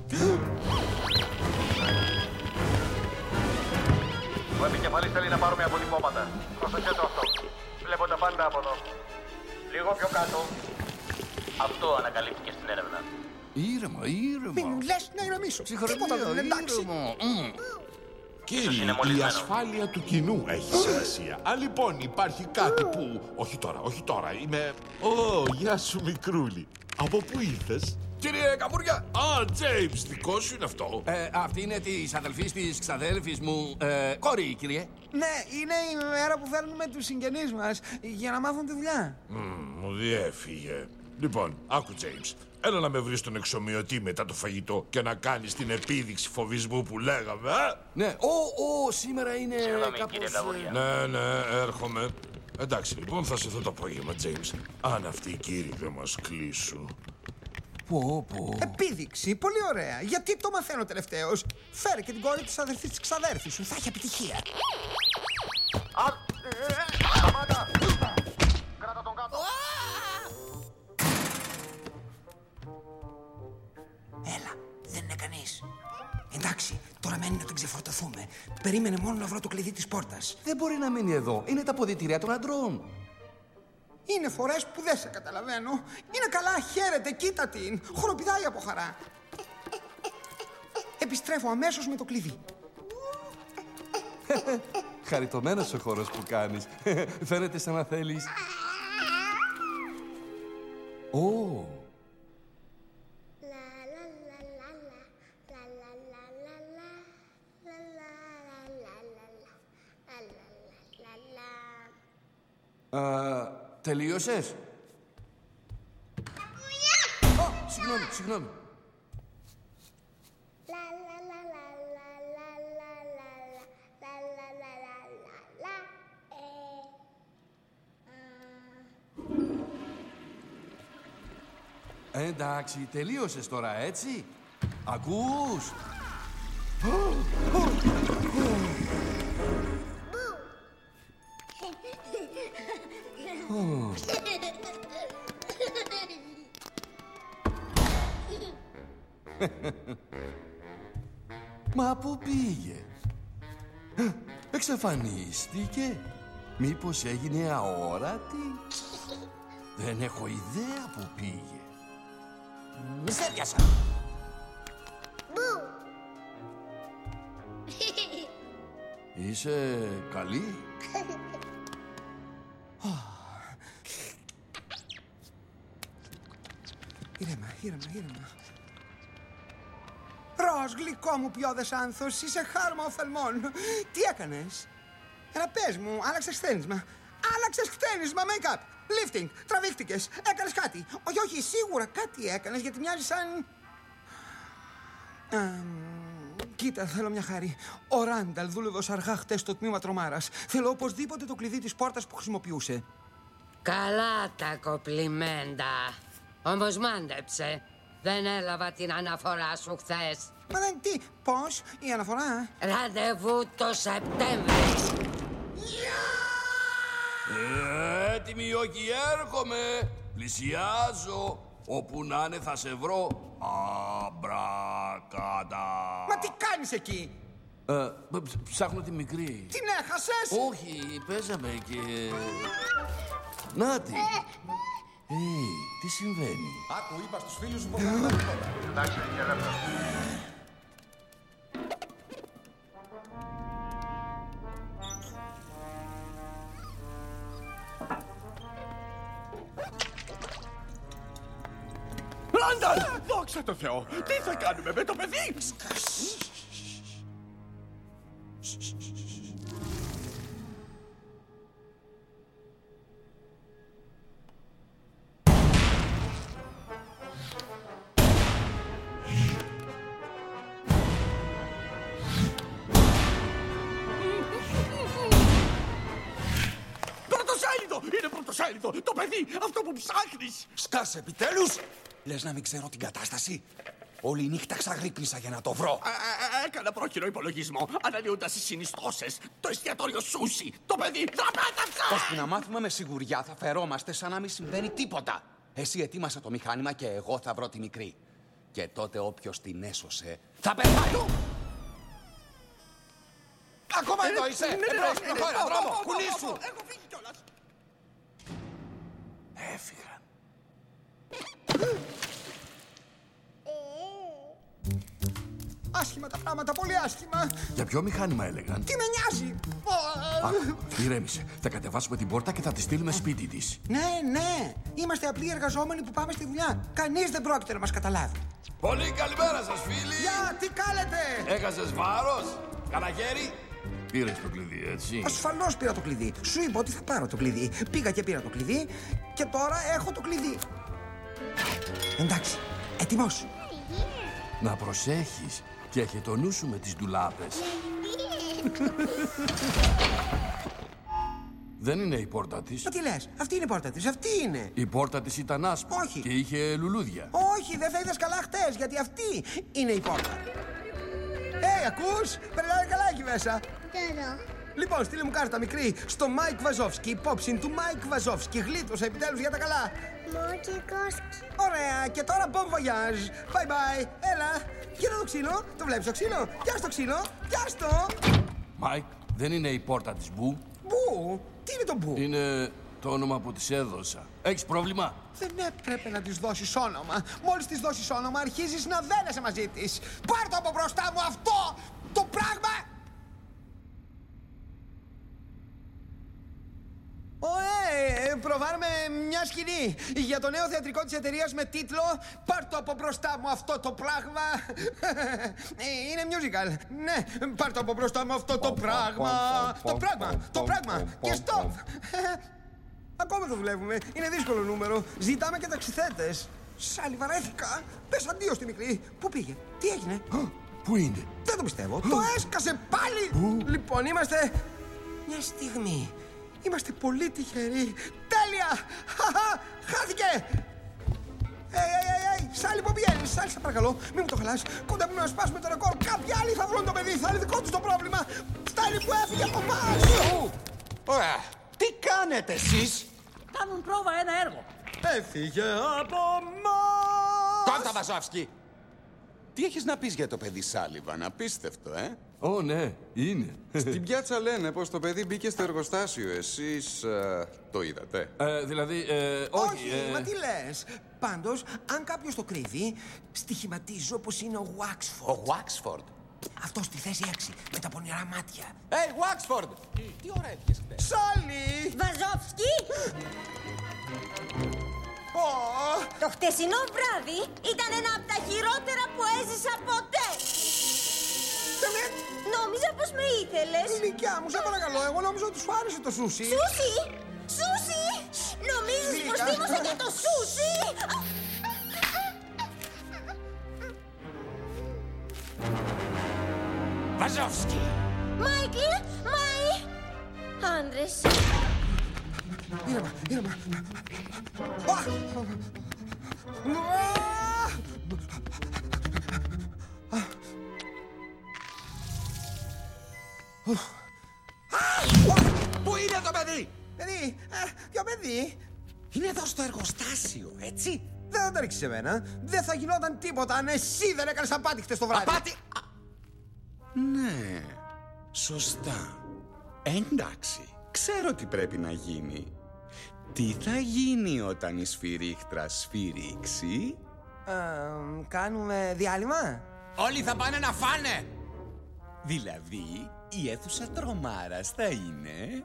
Ο επικεφαλής θέλει να πάρουμε αποτυπώματα. Προσοχέ το αυτό. Βλέπω τα πάντα από εδώ. Λίγο πιο κάτω. Αυτό ανακαλύφθηκε στην έρευνα. Ήρεμα, ήρεμα. Μην λες να ηρεμήσω. Τίποτα δεν είναι εντάξει. Κύριε, η ασφάλεια του κοινού έχει σημασία. Αν λοιπόν υπάρχει κάτι που... Όχι τώρα, όχι τώρα, είμαι... Ω, γεια σου μικρούλι. Από πού ήρθες? Κύριε Καμπούρια! Α, Τζέιμς, δικό σου είναι αυτό. Ε, αυτή είναι της αδελφής της ξαδέλφης μου. Ε, κόρη, κύριε. Ναι, είναι η μέρα που φέρνουμε τους συγγενείς μας για να μάθουν τη δουλειά. Mm, μου διέφυγε. Λοιπόν, άκου, Τζέιμς. Έλα να με βρεις τον εξομοιωτή μετά το φαγητό και να κάνεις την επίδειξη φοβισμού που λέγαμε, ε? Ναι, ο, ο, σήμερα είναι Συγγνώμη, κάπως... κύριε Καμπούρια. Ναι, ναι, έρχομαι. Εντάξει, λοιπόν, θα σε δω το απόγευμα, Τζέιμς. Αν αυτοί οι κύριοι δεν μας κλείσουν. Πω, πω. Επίδειξη, πολύ ωραία. Γιατί το μαθαίνω τελευταίος. Φέρε και την κόρη της αδερφής της ξαδέρφης σου. Θα έχει επιτυχία. Α, σταμάτα! Κράτα τον κάτω. Έλα, δεν είναι κανείς. Εντάξει, τώρα μένει να την ξεφορτωθούμε. Περίμενε μόνο να βρω το κλειδί της πόρτας. Δεν μπορεί να μείνει εδώ. Είναι τα αποδυτήρια των αντρών. Είναι φορές που δεν σε καταλαβαίνω. Είναι καλά, χαίρεται, κοίτα την. Χοροπηδάει από χαρά. Επιστρέφω αμέσως με το κλειδί. Χαριτωμένος ο χώρος που κάνεις. Φαίνεται σαν να θέλεις... Ω! Α, τελείωσες? Ω, συγγνώμη, συγγνώμη. Εντάξει, τελείωσες τώρα, έτσι? Ακούς? Μα πού πήγε? Εξαφανίστηκε? Μήπως έγινε αόρατη? Δεν έχω ιδέα που πήγε. Σε πιάσα. Είσαι καλή? Ήρεμα, ήρεμα, ήρεμα. Ροζ, γλυκό μου πιώδες άνθος, είσαι χάρμα οφθαλμών. Τι έκανες? Έλα πες μου, άλλαξες χτένισμα. Άλλαξες χτένισμα, make-up, lifting, τραβήχτηκες, έκανες κάτι. Όχι, όχι, σίγουρα κάτι έκανες, γιατί μοιάζει σαν... Α, κοίτα, θέλω μια χάρη. Ο Ράνταλ δούλευε ως αργά χτες στο τμήμα τρομάρας. Θέλω οπωσδήποτε το κλειδί της πόρτας που χρησιμοποιούσε. Καλά τα κοπλιμέντα. Όμως μάντεψε. Δεν έλαβα την αναφορά σου χθες. Μα δεν τι, πώς, η αναφορά? Ραντεβού το Σεπτέμβρη. Ε, έτοιμοι όχι, έρχομαι. Πλησιάζω. Όπου να είναι θα σε βρω. Αμπρακάτα. Μα τι κάνεις εκεί? Ε, ψάχνω τη μικρή. Την έχασες? Όχι, παίζαμε και... Νάτι. Ε, τι συμβαίνει? Άκου, είπα στους φίλους μου πως θα κάνουν τίποτα. Εντάξει, και λεπτό. Ράνταλ! Δόξα τω Θεώ! Τι θα κάνουμε με το παιδί? εδώ, το παιδί, αυτό που ψάχνεις. Σκάσε επιτέλους. Λες να μην ξέρω την κατάσταση. Όλη η νύχτα ξαγρύπνησα για να το βρω. Ε, ε, έκανα πρόχειρο υπολογισμό, αναλύοντας τις συνιστώσεις. Το εστιατόριο σούσι, το παιδί, δραπέταψα! Ώσπου να μάθουμε με σιγουριά θα φερόμαστε σαν να μην συμβαίνει τίποτα. Εσύ ετοίμασε το μηχάνημα και εγώ θα βρω τη μικρή. Και τότε όποιος την έσωσε θα πεθάνει. Ακόμα εδώ είσαι! Εμπρός, προχώρα, δρόμο, κουνήσου! Έχω φύγει κιόλας. Έφυγαν. Άσχημα τα πράγματα, πολύ άσχημα. Για ποιο μηχάνημα έλεγαν? Τι με νοιάζει! Άκου, ηρέμησε. Θα κατεβάσουμε την πόρτα και θα τη στείλουμε σπίτι της. Ναι, ναι. Είμαστε απλοί εργαζόμενοι που πάμε στη δουλειά. Κανείς δεν πρόκειται να μας καταλάβει. Πολύ καλημέρα σας, φίλοι. Γεια, τι κάνετε! Έχασες βάρος, κανένα χέρι. Πήρες το κλειδί, έτσι? Ασφαλώς πήρα το κλειδί. Σου είπα ότι θα πάρω το κλειδί. Πήγα και πήρα το κλειδί και τώρα έχω το κλειδί. Εντάξει, έτοιμος. Να προσέχεις και έχει το νου σου με τις ντουλάπες. Δεν είναι η πόρτα της. Μα τι λες, αυτή είναι η πόρτα της, αυτή είναι. Η πόρτα της ήταν άσπρη. Όχι. Και είχε λουλούδια. Όχι, δεν θα είδες καλά χτες, γιατί αυτή είναι η πόρτα. Ε, ακούς, περνάει καλά εκεί μέσα. Λοιπόν, στείλε μου κάρτα μικρή στο Μάικ Βαζόφσκι, υπόψη του Μάικ Βαζόφσκι. Γλίτωσα επιτέλους για τα καλά. Ωραία, και τώρα bon voyage. Bye bye, έλα. Κοίτα το ξύλο, το βλέπεις το ξύλο. Πιάσ' το ξύλο, πιάσ' το. Μάικ, δεν είναι η πόρτα της Μπου. Μπου, τι είναι το Μπου? Είναι το όνομα που της έδωσα. Έχεις πρόβλημα? Δεν έπρεπε να της δώσεις όνομα. Μόλις της δώσεις όνομα, αρχίζεις να δένεσαι μαζί της. Πάρ' το από μπροστά μου αυτό το πράγμα. Ωε, προβάρουμε μια σκηνή για το νέο θεατρικό της εταιρείας με τίτλο «Πάρ' το από μπροστά μου αυτό το πράγμα». Είναι musical. Ναι, πάρ' το από μπροστά μου αυτό το πράγμα. Το πράγμα, το πράγμα. Και stop. Ακόμα το δουλεύουμε. Είναι δύσκολο νούμερο. Ζητάμε και ταξιθέτες. Σάλι, βαρέθηκα. Πες αντίο στη μικρή. Πού πήγε, τι έγινε? Πού είναι? Δεν το πιστεύω. Το έσκασε πάλι. Λοιπόν, είμαστε... Μια στιγμή. Είμαστε πολύ τυχεροί. Τέλεια! Χαχα! Χάθηκε! Ει, ει, ει, Σάλι, που πηγαίνεις? Σάλι, σε παρακαλώ, μην μου το χαλάς. Κοντά μου να σπάσουμε το ρεκόρ. Κάποιοι άλλοι θα βρουν το παιδί. Θα είναι δικό τους το πρόβλημα. Στάλι που έφυγε από εμάς. Ωραία. Τι κάνετε εσείς? Κάνουν πρόβα ένα έργο. Έφυγε από εμάς. Κόντα, Βαζόφσκι. Τι έχεις να πεις για το παιδί Σάλιβαν? Απίστευτο, ε? Ω, ναι, είναι. Στην πιάτσα λένε πως το παιδί μπήκε στο εργοστάσιο. Εσείς ε, το είδατε? Ε, δηλαδή, ε, όχι. Όχι, ε... μα τι λες. Πάντως, αν κάποιος το κρύβει, στοιχηματίζω πως είναι ο Waxford. Ο Waxford. Αυτό στη θέση έξι, με τα πονηρά μάτια. Hey, Waxford! Τι ώρα έφυγες χτες? Σάλι! Βαζόφσκι! Oh. Το χτεσινό βράδυ ήταν ένα από τα χειρότερα που έζησα ποτέ. Νόμιζα πως με ήθελες. Λυκιά μου, σε παρακαλώ, εγώ νόμιζα ότι σου άρεσε το σούσι. Σούσι! Σούσι! Νομίζεις πως θύμωσα για το σούσι! Βαζόφσκι! Μάικλ! Μάι! Άντρες. Ήρεμα, ήρεμα. Πού είναι το παιδί? Παιδί, ποιο παιδί? Είναι εδώ στο εργοστάσιο, έτσι? Δεν θα τα ρίξεις σε μένα. Δεν θα γινόταν τίποτα αν εσύ δεν έκανες απάτη χτες το βράδυ. Απάτη! Ναι, σωστά. Εντάξει, ξέρω τι πρέπει να γίνει. Τι θα γίνει όταν η σφυρίχτρα σφυρίξει? Ε, κάνουμε διάλειμμα? Όλοι θα πάνε να φάνε! Δηλαδή, η αίθουσα τρομάρας θα είναι...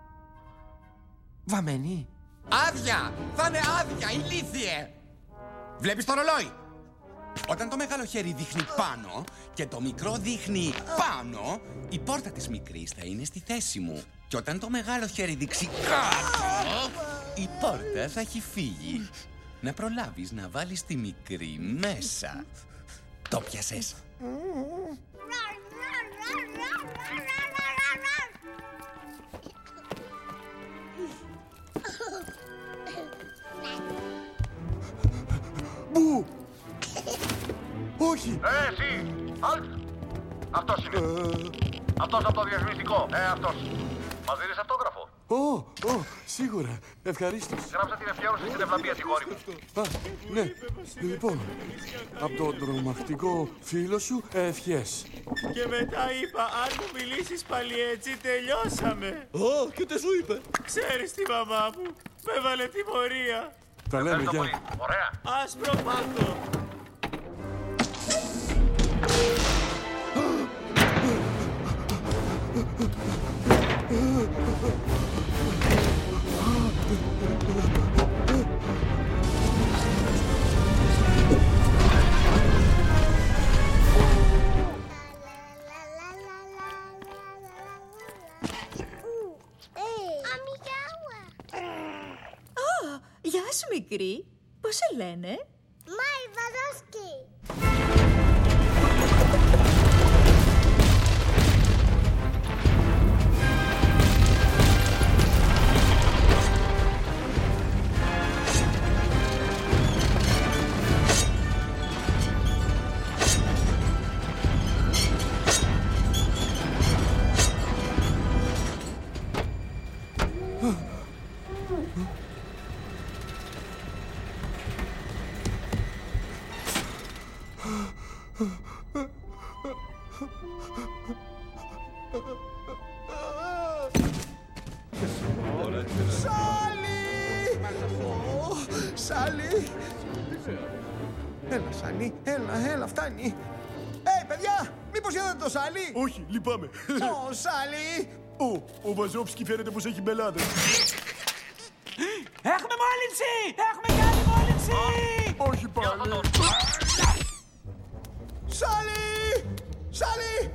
βαμμένη. Άδεια! Θα είναι άδεια, ηλίθιε! Βλέπεις το ρολόι? Όταν το μεγάλο χέρι δείχνει πάνω και το μικρό δείχνει πάνω, η πόρτα της μικρής θα είναι στη θέση μου. Και όταν το μεγάλο χέρι δείξει κάτω, η πόρτα θα έχει φύγει. Να προλάβεις να βάλεις τη μικρή μέσα. Το πιασες? όχι. Ε, εσύ! Αλτ! Αυτός είναι. Αυτός από το διασμιστικό. Ε, αυτός. Μας δίνεις αυτόγραφο? Ω, ω, σίγουρα. Ευχαρίστως. Γράψα την ευχαίρωση στην ευλαμπία τη κόρη μου. Α, ναι. Λοιπόν, από τον τρομακτικό φίλο σου, ευχές. Και μετά είπα, αν μου μιλήσεις πάλι έτσι, τελειώσαμε. Ω, και τι σου είπε? Ξέρεις τη μαμά μου, με έβαλε τιμωρία. Τα λέμε, γεια. Ωραία. Άσπρο πάτο. Ω, γεια σου μικρή. Πώς σε λένε? Μάι Βαζόσκι. Σάλι! Έλα, Σάλι, έλα, έλα, φτάνει. Ε, παιδιά, μήπως είδατε το Σάλι? Όχι, λυπάμαι. Ω, Σάλι! Ω, ο Βαζόφσκι φαίνεται πως έχει μπελάδες. Έχουμε μόλυνση! Έχουμε κι άλλη μόλυνση! Όχι πάλι. Σάλι! Σάλι!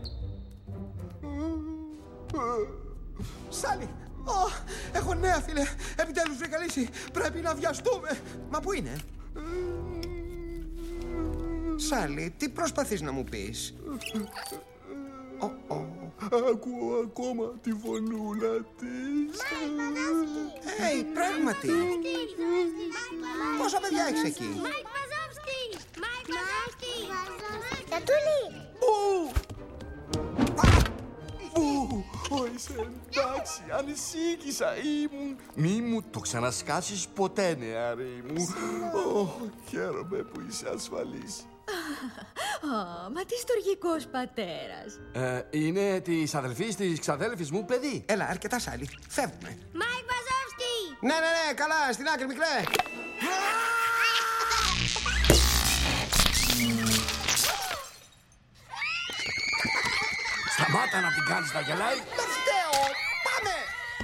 Σάλι! Ω, έχω νέα, φίλε. Επιτέλους βρήκα λύση. Πρέπει να βιαστούμε. Μα πού είναι? Σάλι, τι προσπαθείς να μου πεις? Ακούω ακόμα τη φωνούλα της. Hey, πράγματι. Πόσα παιδιά έχεις εκεί? Μάικ Βαζόφσκι! Μάικ Βαζόφσκι! Τατούλη! Πού! Πού! Ω, είσαι εντάξει, ανησύχησα, ήμουν. Μη μου το ξανασκάσεις ποτέ, νεαρή μου. Ω, χαίρομαι που είσαι ασφαλής. Ω, μα τι στοργικός πατέρας. Ε, είναι της αδελφής της ξαδέλφης μου, παιδί. Έλα, αρκετά, Σάλι. Φεύγουμε. Μάικ Βαζόφσκι! Ναι, ναι, ναι, καλά, στην άκρη, μικρέ. Σταμάτα να την κάνεις να γελάει. Δεν φταίω. Πάμε.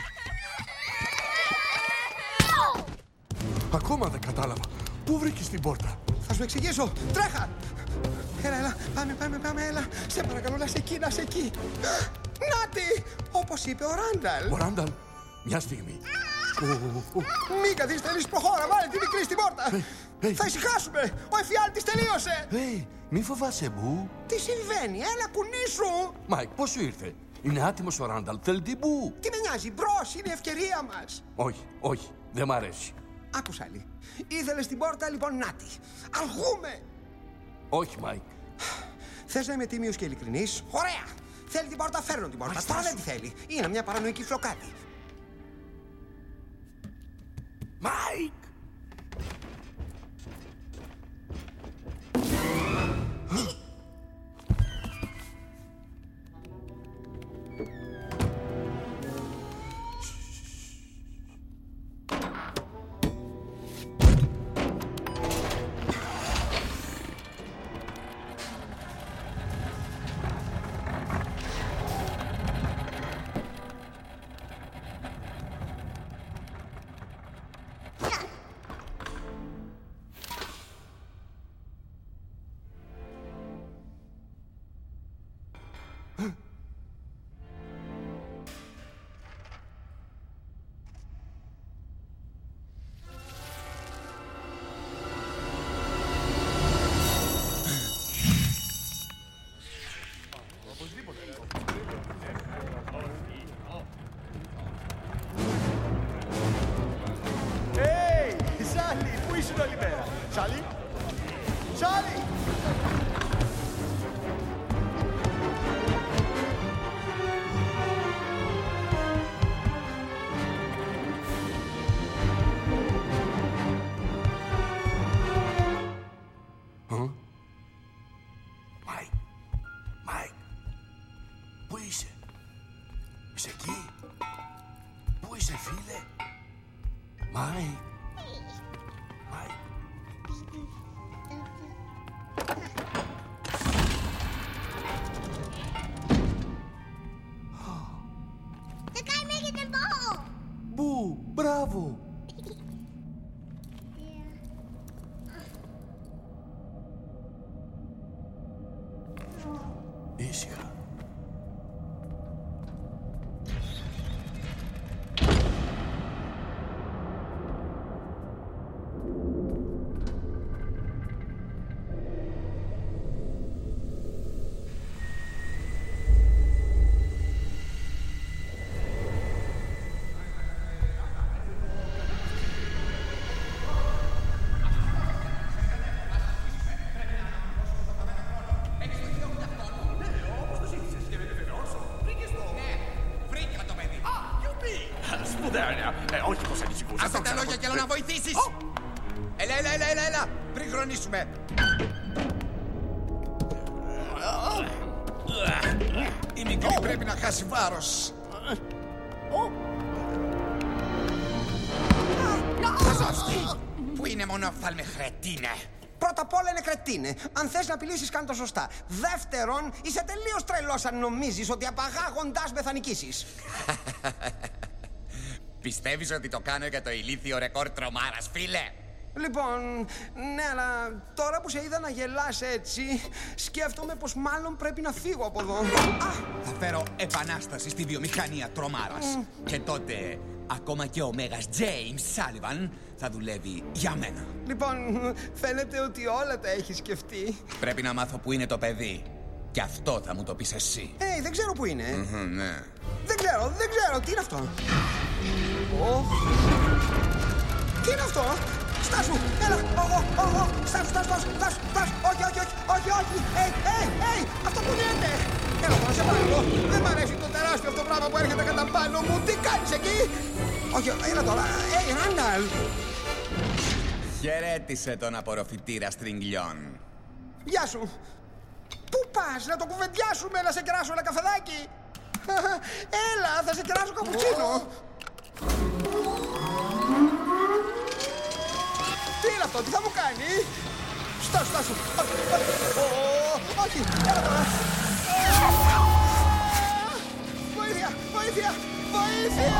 Ακόμα δεν κατάλαβα. Πού βρήκες την πόρτα? Θα σου εξηγήσω. Τρέχα. Έλα, έλα, πάμε, πάμε, πάμε, έλα. Σε παρακαλώ, να σε εκεί, να σε εκεί. Νάτι, όπως είπε ο Ράνταλ. Ο Ράνταλ, μια στιγμή. Μην καθυστερείς, προχώρα, βάλε τη μικρή στην πόρτα. Θα ησυχάσουμε, ο εφιάλτης τελείωσε. Hey, μη φοβάσαι, Μπου. Τι συμβαίνει, έλα, κουνήσου. Μάικ, πώς σου ήρθε? Είναι άτιμος ο Ράνταλ, θέλει την Μπου. Τι με νοιάζει, μπρος, είναι η ευκαιρία μας. Όχι, όχι, δεν μ' αρέσει. Άκουσα, Άλλη. Ήθελες την πόρτα, λοιπόν, νάτι. Αργούμε. Όχι, Μάικ. Θες να είμαι τίμιος και ειλικρινής? Ωραία. Θέλει την πόρτα, φέρνω την πόρτα. Τώρα δεν τη θέλει. Είναι μια παρανοϊκή φλοκάτη. Μάικ! είσαι? Είσαι εκεί? Πού είσαι, φίλε? Μάικ. Μάικ. Μπου, μπράβο. Ήσυχα. Όχι πως ανησυχούσα. Άσε τα λόγια και έλα να βοηθήσεις. Έλα, έλα, έλα, έλα, έλα. Πριν χρονίσουμε. Η μικρή πρέπει να χάσει βάρος. Μαζόφσκι, που είναι μονόφθαλμε χρετίνε. Πρώτα απ' όλα είναι κρετίνε. Αν θες να απειλήσεις, κάνε το σωστά. Δεύτερον, είσαι τελείως τρελός αν νομίζεις ότι απαγάγοντας με θα νικήσεις. Πιστεύεις ότι το κάνω για το ηλίθιο ρεκόρ τρομάρας, φίλε? Λοιπόν, ναι, αλλά τώρα που σε είδα να γελάς έτσι, σκέφτομαι πως μάλλον πρέπει να φύγω από εδώ. Α, θα φέρω επανάσταση στη βιομηχανία τρομάρας. Mm. Και τότε, ακόμα και ο Μέγας Τζέιμς Σάλιβαν θα δουλεύει για μένα. Λοιπόν, φαίνεται ότι όλα τα έχεις σκεφτεί. Πρέπει να μάθω που είναι το παιδί. Και αυτό θα μου το πεις εσύ. Ε, hey, δεν ξέρω που είναι. Mm-hmm, ναι. Δεν ξέρω, δεν ξέρω. Τι είναι αυτό? Oh. Τι είναι αυτό? Στάσου, έλα, εγώ, εγώ, στάσου, στάσου, στάσου, στάσου, στάσου, όχι, όχι, όχι, όχι, όχι, hey, hey, hey, αυτό που γίνεται. Έλα τώρα, σε παρακαλώ, δεν μ' αρέσει το τεράστιο αυτό πράγμα που έρχεται κατά πάνω μου. Τι κάνεις εκεί? Όχι, έλα τώρα, hey, Ράνταλ. Χαιρέτησε τον απορροφητήρα στριγγλιών. Γεια σου. Πού πας, να το κουβεντιάσουμε, να σε κεράσω ένα καφεδάκι? Έλα, θα σε κεράσω καπουτσίνο. Τι είναι αυτό, τι θα μου κάνει? Στάσου, στάσου. Όχι, έλα τώρα. Βοήθεια, βοήθεια, βοήθεια.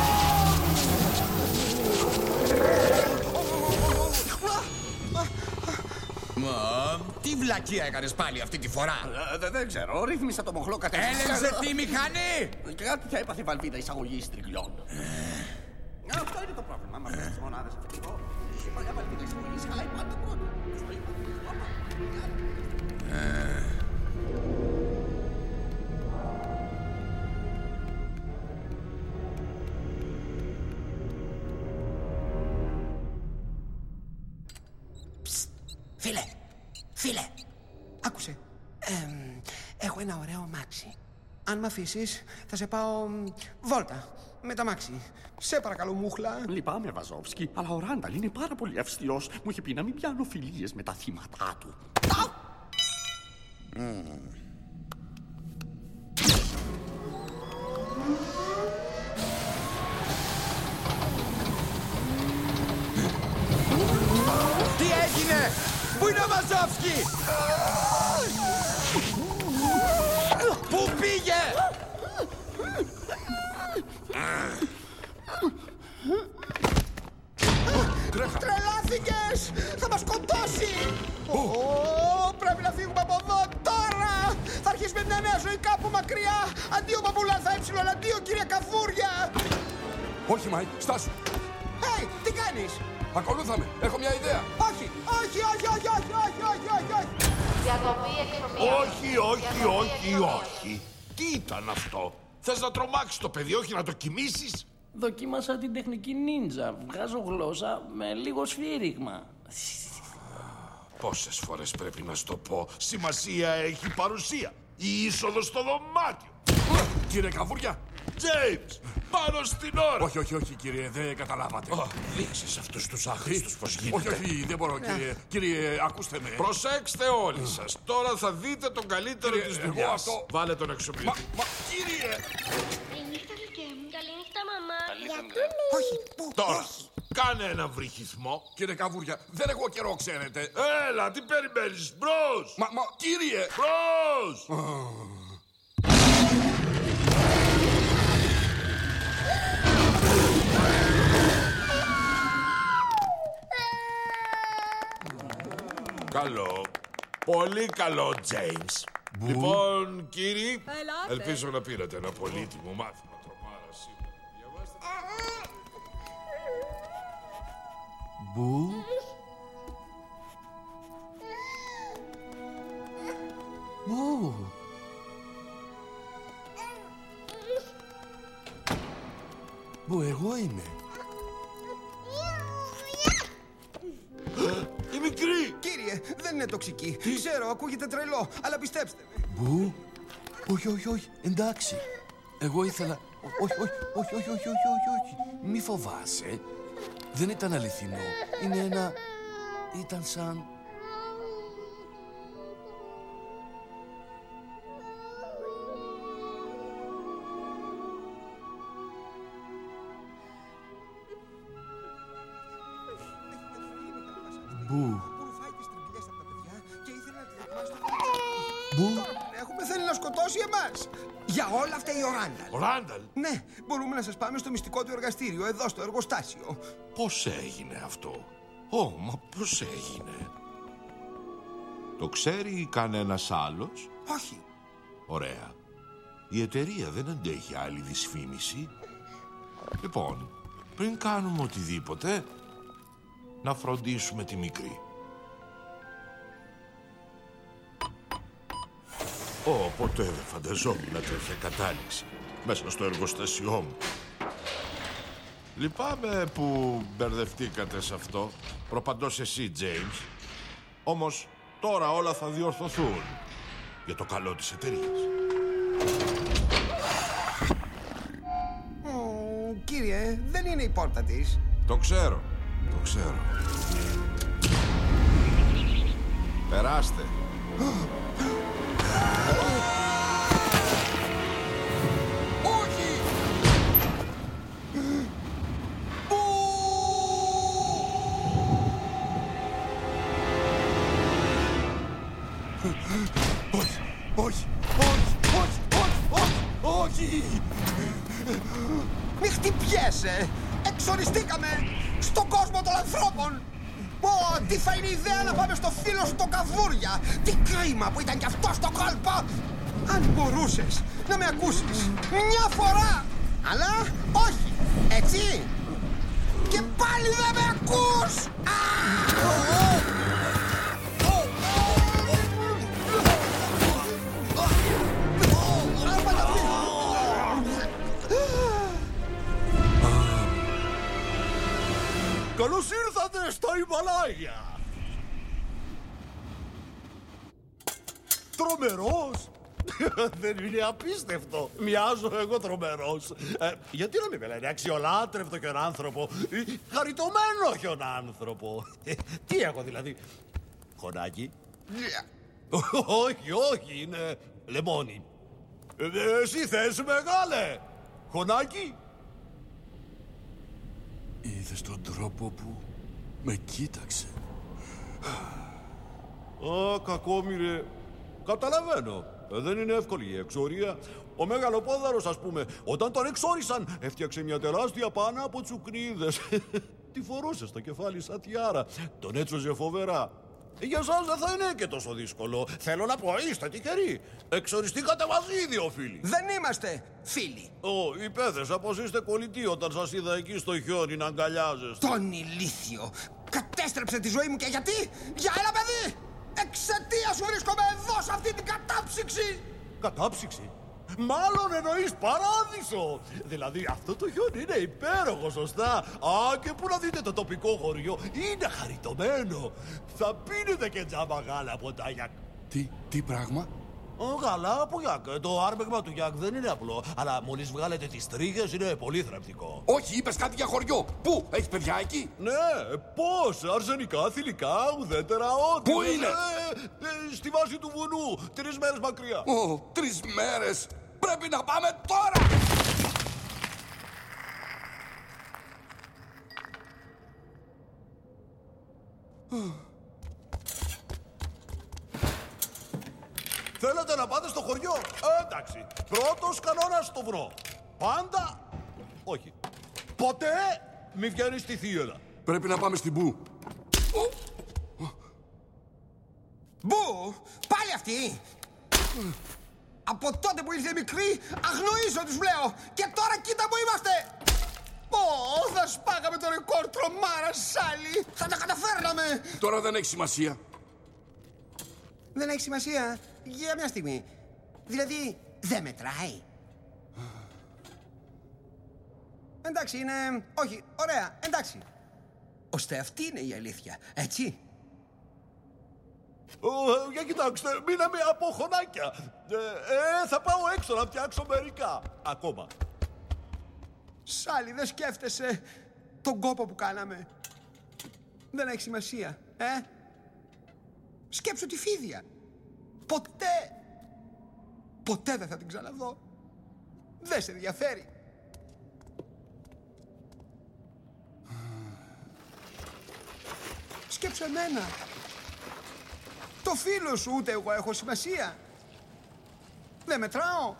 Μα, τι βλακεία έκανες πάλι αυτή τη φορά? Ε, δεν ξέρω, ρύθμισα το μοχλό κατά. Έλεξε τη μηχανή! Κάτι πια έπαθε η βαλβίδα εισαγωγής τριγλιών. Αυτό είναι το πρόβλημα. Μα πρέπει τις μονάδες αφεντικό. Η παλιά βαλβίδα εισαγωγής χαλάει πάντα πρώτα. Φίλε, φίλε, άκουσε. Ε, έχω ένα ωραίο μάξι. Αν μ' αφήσεις, θα σε πάω βόλτα με τα μάξι. Σε παρακαλώ, μούχλα. Λυπάμαι, Βαζόφσκι, αλλά ο Ράνταλ είναι πάρα πολύ αυστηρός. Μου είχε πει να μην πιάνω φιλίες με τα θύματά του. Mm. Τι έγινε? Πού είναι ο Βαζόφσκι? Πού πήγε? Τρελάθηκες! Θα μας σκοτώσει! Ω, πρέπει να φύγουμε από εδώ τώρα! Θα αρχίσουμε μια νέα ζωή κάπου μακριά! Αντίο παππούλα θα έψιλον, αντίο κύριε Καβούρια! Όχι, Μάικ, στάσου! Hey, τι κάνεις? Ακολούθαμε, έχω μια ιδέα! Όχι, όχι, όχι, όχι, όχι, όχι, όχι, όχι, όχι! Διακοπή εξομοίωσης. Όχι, όχι, όχι, όχι! Τι ήταν αυτό? Θες να τρομάξεις το παιδί, όχι να το κοιμήσεις? Δοκίμασα την τεχνική νίντζα. Βγάζω γλώσσα με λίγο σφύριγμα. Πόσες φορές πρέπει να σου το πω? Σημασία έχει παρουσία. Η είσοδος στο δωμάτιο. Κύριε Καβούρια! James, πάνω στην ώρα! Όχι, όχι, όχι, κύριε, δεν καταλάβατε. Oh, δείξεις αυτούς τους άχρηστους πώς γίνεται. Όχι, όχι, δεν μπορώ, κύριε. Κύριε, ακούστε με. Προσέξτε όλοι σας. Τώρα θα δείτε τον καλύτερο Κύριε, της εγώ δουλειάς. αυτό- Βάλε τον εξοπλιστή. Μα, μα, κύριε! Καληνύχτα, γλυκέ μου. Καληνύχτα, μαμά. Γιατί Όχι, πού, Τώρα, όχι. κάνε ένα βρυχισμό. Κύριε Καβούρια, δεν έχω καιρό, ξέρετε. Έλα, τι περιμένεις, μπρος! Μα, μα, κύριε! Μπρος! Καλό. Πολύ καλό, James. Λοιπόν, κύριοι, Ελάτε. ελπίζω να πήρατε ένα πολύτιμο μάθημα τρομάρα σήμερα. Διαβάστε. Μπου. Μπου. Μπου, εγώ είμαι. Η μικρή! Κύριε, δεν είναι τοξική. Ξέρω, ακούγεται τρελό, αλλά πιστέψτε με. Μπου. Όχι, όχι, όχι. Εντάξει. Εγώ ήθελα... Όχι, όχι, όχι, όχι, όχι, όχι, όχι, όχι. Μη φοβάσαι. Δεν ήταν αληθινό. Είναι ένα... Ήταν σαν... Μπου. Ρουφάει τις τριγκλιές από τα παιδιά και ήθελε να τη δοκιμάσει. Μπου. Έχουμε θέλει να σκοτώσει εμάς. Για όλα αυτά η ο Ράνταλ. Ο Ράνταλ! Ναι, μπορούμε να σας πάμε στο μυστικό του εργαστήριο, εδώ στο εργοστάσιο. Πώς έγινε αυτό? Ω, μα πώς έγινε? Το ξέρει κανένας άλλος? Όχι. Ωραία. Η εταιρεία δεν αντέχει άλλη δυσφήμιση. Λοιπόν, πριν κάνουμε οτιδήποτε, να φροντίσουμε τη μικρή. Ω, ποτέ δεν φανταζόμουν τέτοια κατάληξη μέσα στο εργοστάσιό μου. Λυπάμαι που μπερδευτήκατε σε αυτό. Προπαντός εσύ, James. Όμως τώρα όλα θα διορθωθούν για το καλό της εταιρείας. Ω, κύριε, δεν είναι η πόρτα της. Το ξέρω, το ξέρω. Περάστε. Όχι! Όχι, όχι, όχι, όχι, όχι, όχι, όχι. Μη χτυπιέσαι! Εξοριστήκαμε στον κόσμο των ανθρώπων! Πω, τι θα είναι η ιδέα να πάμε στο φίλο σου τον Καβούρια! Τι κρίμα που ήταν κι αυτό στο κόλπο! Αν μπορούσες να με ακούσεις μια φορά! Αλλά όχι! Έτσι! Και πάλι δεν με ακούς! Καλώς ήρθατε στα Ιμαλάια! Τρομερός! Δεν είναι απίστευτο! Μοιάζω εγώ τρομερός! Ε, γιατί να μην με λένε αξιολάτρευτο χιονάνθρωπο ή χαριτωμένο χιονάνθρωπο! Ε, τι έχω δηλαδή, χωνάκι? Όχι, όχι, είναι λεμόνι. Ε, εσύ θες, μεγάλε! Χωνάκι? Είδες τον τρόπο που με κοίταξε. Α, κακόμοιρε. Καταλαβαίνω. Ε, δεν είναι εύκολη η εξορία. Ο μεγαλοπόδαρος, ας πούμε, όταν τον εξόρισαν, έφτιαξε μια τεράστια πάνα από τσουκνίδες. Τη φορούσε στο κεφάλι σαν τιάρα. Τον έτσοζε φοβερά. Για σας δεν θα είναι και τόσο δύσκολο. Θέλω να πω, είστε τυχεροί. Εξοριστήκατε μαζί οι δύο φίλοι. Δεν είμαστε φίλοι. Ω, υπέθεσα πως είστε κολλητοί όταν σας είδα εκεί στο χιόνι να αγκαλιάζεστε. Τον ηλίθιο! Κατέστρεψε τη ζωή μου και γιατί? Για ένα παιδί! Εξαιτία σου βρίσκομαι εδώ σε αυτή την κατάψυξη! Κατάψυξη? Μάλλον εννοείς παράδεισο! Δηλαδή αυτό το χιόνι είναι υπέροχο, σωστά. Α, και που να δείτε το τοπικό χωριό, είναι χαριτωμένο. Θα πίνετε και τζάμπα γάλα ποτά για... Τι, τι πράγμα? Ω, καλά από Γιάκ. Το άρπεγμα του Γιάκ δεν είναι απλό. Αλλά μόλις βγάλετε τις τρίχες είναι πολύ θρεπτικό. Όχι, είπες κάτι για χωριό. Πού, έχει παιδιά εκεί? Ναι, πώς, αρσενικά, θηλυκά, ουδέτερα, ό,τι. Πού είναι? Ε, ε, στη βάση του βουνού, τρεις μέρες μακριά. Ω, τρεις μέρες. Πρέπει να πάμε τώρα. Θέλετε να πάτε στο χωριό? Ε, εντάξει. Πρώτος κανόνας στο βρω. Πάντα... Όχι. Ποτέ μη βγαίνεις στη θύελα. Πρέπει να πάμε στην Μπου. Μπου! Πάλι αυτή! Από τότε που ήρθε μικρή, αγνοήσω τους βλέπω. Και τώρα κοίτα που είμαστε! Ω, θα σπάγαμε το ρεκόρ τρομάρα, Σάλι! Θα τα καταφέρναμε! Τώρα δεν έχει σημασία. Δεν έχει σημασία. Για μια στιγμή. Δηλαδή, δεν μετράει. Εντάξει, είναι... Όχι, ωραία, εντάξει. Ώστε αυτή είναι η αλήθεια, έτσι. Ε, για κοιτάξτε, μείναμε από χωνάκια. Ε, ε, θα πάω έξω να φτιάξω μερικά. Ακόμα. Σάλι, δεν σκέφτεσαι τον κόπο που κάναμε. Δεν έχει σημασία, ε. Σκέψου τη Φίδια. Ποτέ, ποτέ δεν θα την ξαναδώ. Δεν σε ενδιαφέρει. Σκέψου εμένα. Το φίλο σου, ούτε εγώ έχω σημασία. Δεν μετράω.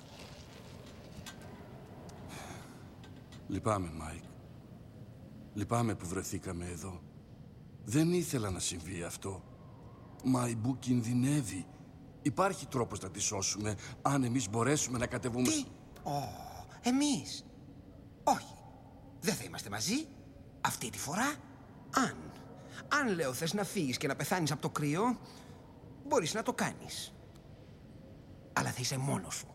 Λυπάμαι, Μάικ. Λυπάμαι που βρεθήκαμε εδώ. Δεν ήθελα να συμβεί αυτό. Μα η Μπου κινδυνεύει. Υπάρχει τρόπος να τη σώσουμε, αν εμείς μπορέσουμε να κατεβούμε... Τι? Ω, εμείς. Όχι. Δεν θα είμαστε μαζί. Αυτή τη φορά, αν. Αν λέω θες να φύγεις και να πεθάνεις από το κρύο, μπορείς να το κάνεις. Αλλά θα είσαι μόνος σου.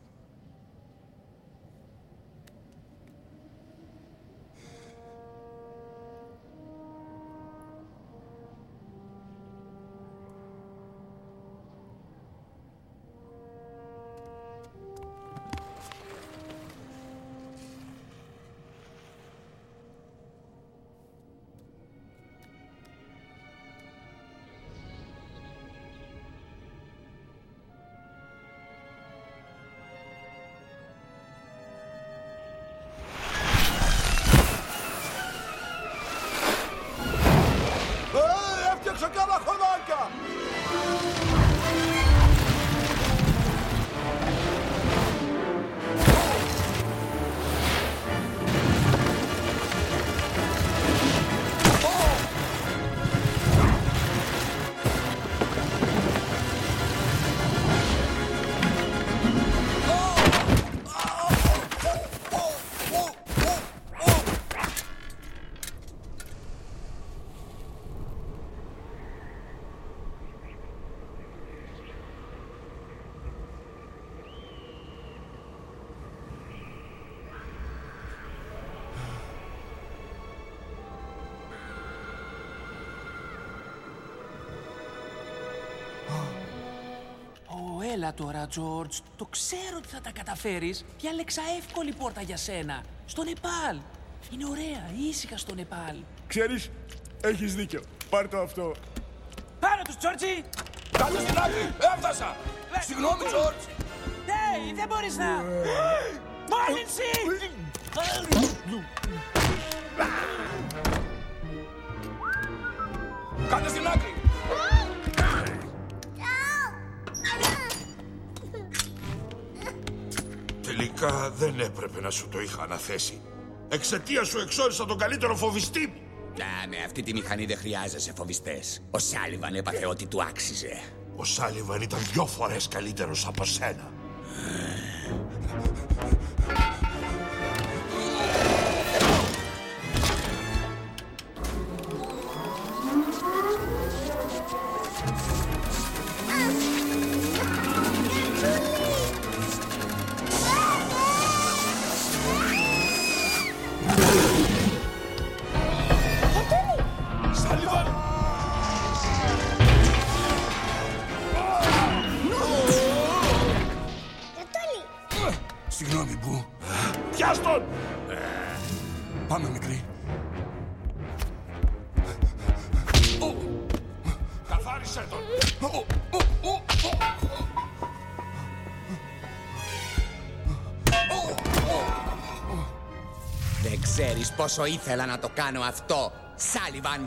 Έλα τώρα, Τζόρτζ. Το ξέρω ότι θα τα καταφέρεις. Διάλεξα εύκολη πόρτα για σένα. Στο Νεπάλ. Είναι ωραία, ήσυχα στο Νεπάλ. Ξέρεις, έχεις δίκιο. Πάρ' το αυτό. Πάρε τους, Τζόρτζι! Κάτω στην άκρη! Έφτασα! Συγγνώμη, Τζόρτζ! Ναι, δεν μπορείς να... Μόλυνση! Κάτω στην άκρη! Τελικά δεν έπρεπε να σου το είχα αναθέσει. Εξαιτίας σου εξόρισα τον καλύτερο φοβιστή μου. Α, με αυτή τη μηχανή δεν χρειάζεσαι φοβιστές. Ο Σάλιβαν έπαθε ό,τι του άξιζε. Ο Σάλιβαν ήταν δυο φορές καλύτερος από σένα. Oh! Συγγνώμη, Μπου. Πιάσ' τον! Πάμε, μικρή. Καθάρισε τον! Δεν ξέρεις πόσο ήθελα να το κάνω αυτό, Σάλιβαν.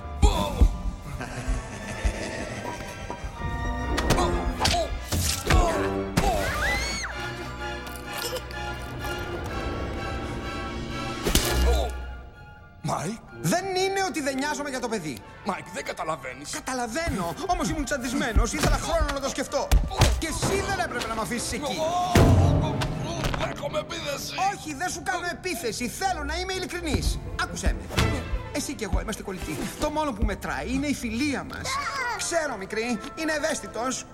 Μάικ. Δεν είναι ότι δεν νοιάζομαι για το παιδί. Μάικ, δεν καταλαβαίνεις. Καταλαβαίνω, όμως ήμουν τσαντισμένος, ήθελα χρόνο να το σκεφτώ. Και εσύ δεν έπρεπε να με αφήσεις εκεί. Δέχομαι επίθεση. Όχι, δεν σου κάνω επίθεση. Θέλω να είμαι ειλικρινής. Άκουσέ με. Εσύ και εγώ είμαστε κολλητοί. Το μόνο που μετράει είναι η φιλία μας. Ξέρω, μικρή, είναι ευαίσθητος.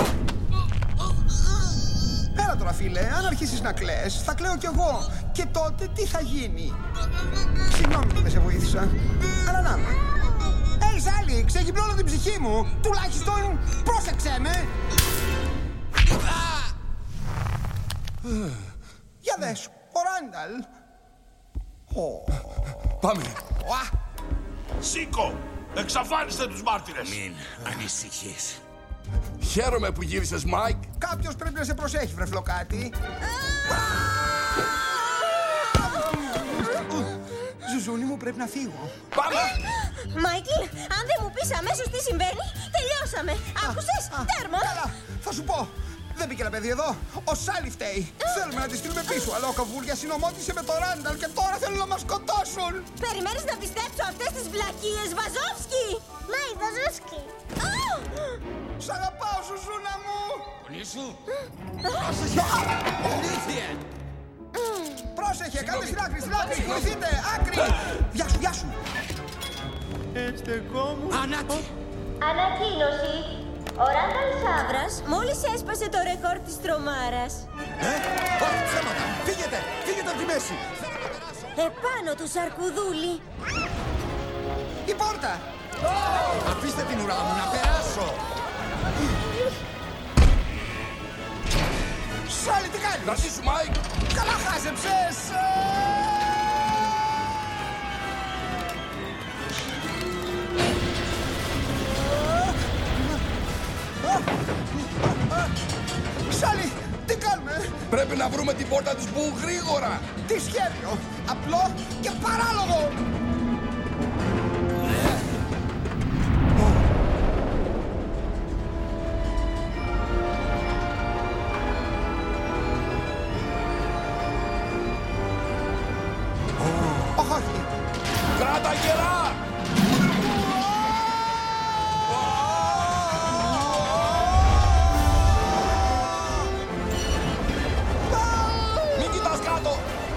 Έλα τώρα, φίλε, αν αρχίσεις να κλαις, θα κλαίω κι εγώ. Και τότε τι θα γίνει? Συγγνώμη που δεν σε βοήθησα. Αλλά να με. Hey, Σάλι, ξεγυπνώνω την ψυχή μου. Τουλάχιστον πρόσεξέ με. Για δες, ο Ράνταλ. Πάμε. Σήκω! Εξαφάνιστε τους μάρτυρες! Μην ανησυχείς. Χαίρομαι που γύρισες, Μάικ. Κάποιος πρέπει να σε προσέχει, βρε φλοκάτι. Ζουζούνι μου, πρέπει να φύγω. Πάμε! Μάικλ, αν δεν μου πεις αμέσως τι συμβαίνει, τελειώσαμε. Άκουσες, τέρμα. Καλά, θα σου πω. Δεν μπήκε ένα παιδί εδώ. Ο Σάλι φταίει. Θέλουμε να τη στείλουμε πίσω, αλλά ο Καβούρια συνομότησε με το Ράνταλ και τώρα θέλουν να μας σκοτώσουν. Περιμένεις να πιστέψω αυτές τις βλακίες, Βαζόφσκι. Μάι, Βαζόφσκι. Σ' αγαπάω, Ζουζούνα μου. Πονήσου. Πρόσεχε. Ηλίθιε. Πρόσεχε, κάντε στην άκρη, στην άκρη. Βοηθείτε, άκρη. Γεια σου, γεια σου. Ανάτι. Ανακοίνωση. Ο Ράνταλ Σάβρας μόλις έσπασε το ρεκόρ της τρομάρας. Ε, όχι ψέματα. Φύγετε, φύγετε από τη μέση. Επάνω του Σαρκουδούλη. Η πόρτα. Αφήστε την ουρά μου να περάσω. Σάλι, τι κάνεις? Κρατήσου, Μάικ. Καλά χάζεψες. Σάλι, τι κάνουμε? Πρέπει να βρούμε την πόρτα της Μπου γρήγορα. Τι σχέδιο? Απλό και παράλογο. Όχι. Κράτα γερά. Μην κοιτάς κάτω.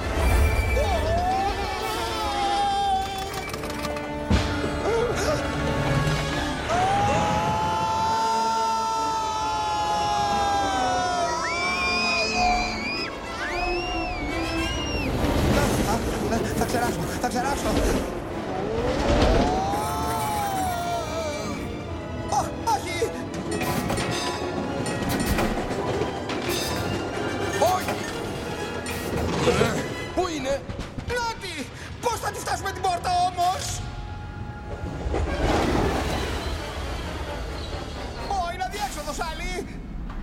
Θα ξεράσω, θα ξεράσω. Ω, όχι! Όχι! Πού είναι? Νότι! Πώς θα τη φτάσουμε την πόρτα όμως? Ω, είναι αδιέξοδος, Σάλι!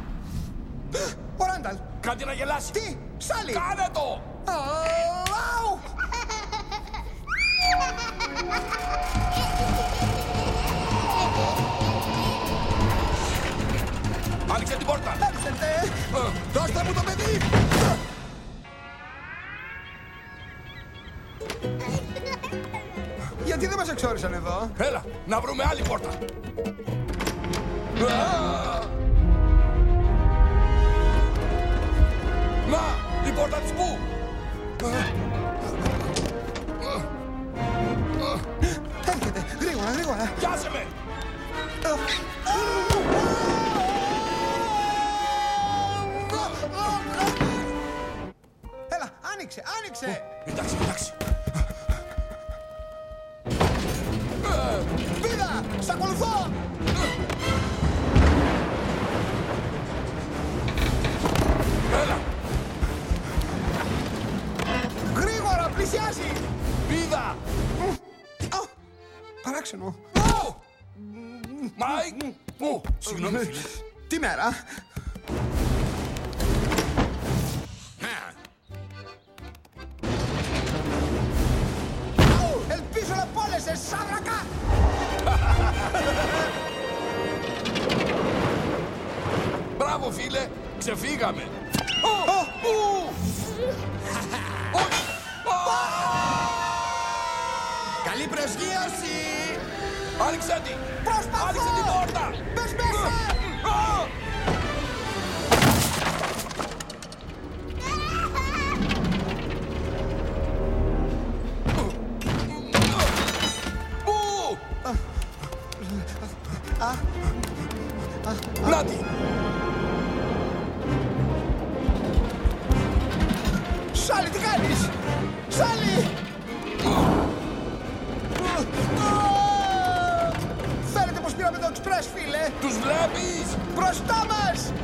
Ο Ράνταλ! Κάτι να γελάσει! Τι! Σάλι! Κάνε το! Αου! Άνοιξε την πόρτα! Άνοιξε! Δώστε μου το παιδί! Γιατί δεν μας εξόρισαν εδώ? Έλα, να βρούμε άλλη πόρτα! Να, η πόρτα της Μπου! Έρχεται, γρήγορα, γρήγορα! Πιάσε με! Έλα, άνοιξε, άνοιξε! Εντάξει, εντάξει. Πήδα, σ' ακολουθώ! Έλα! Πλησιάζει! Πίδα! Παράξενο. Μάικ! Ω, συγγνώμη, φίλε. Τι μέρα? Ελπίζω να πόλεσες, σάβρακα! Μπράβο, φίλε! Ξεφύγαμε! Καλή προσγείωση! Άνοιξε τη! Προσπαθώ! Άνοιξε την πόρτα! Μπες μέσα! Νάτι! Σάλι, τι κάνεις! Σάλι! Φαίνεται πως πήραμε το εξπρές, φίλε! Τους βλέπεις! Μπροστά μας!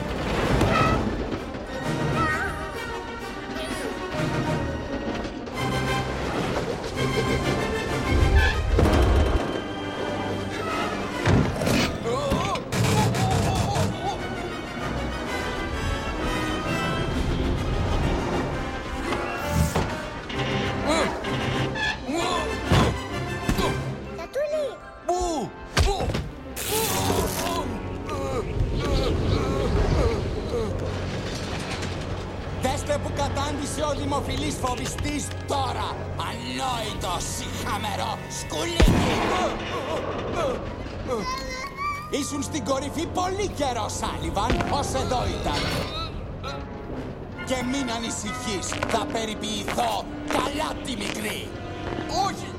Δέστε που κατάντησε ο δημοφιλής φοβιστής τώρα! Ανόητο, σιχαμερό, σκουλίκι! Ήσουν στην κορυφή πολύ καιρό, Σάλιβαν, ως εδώ ήταν. Και μην ανησυχείς, θα περιποιηθώ καλά τη μικρή. Όχι!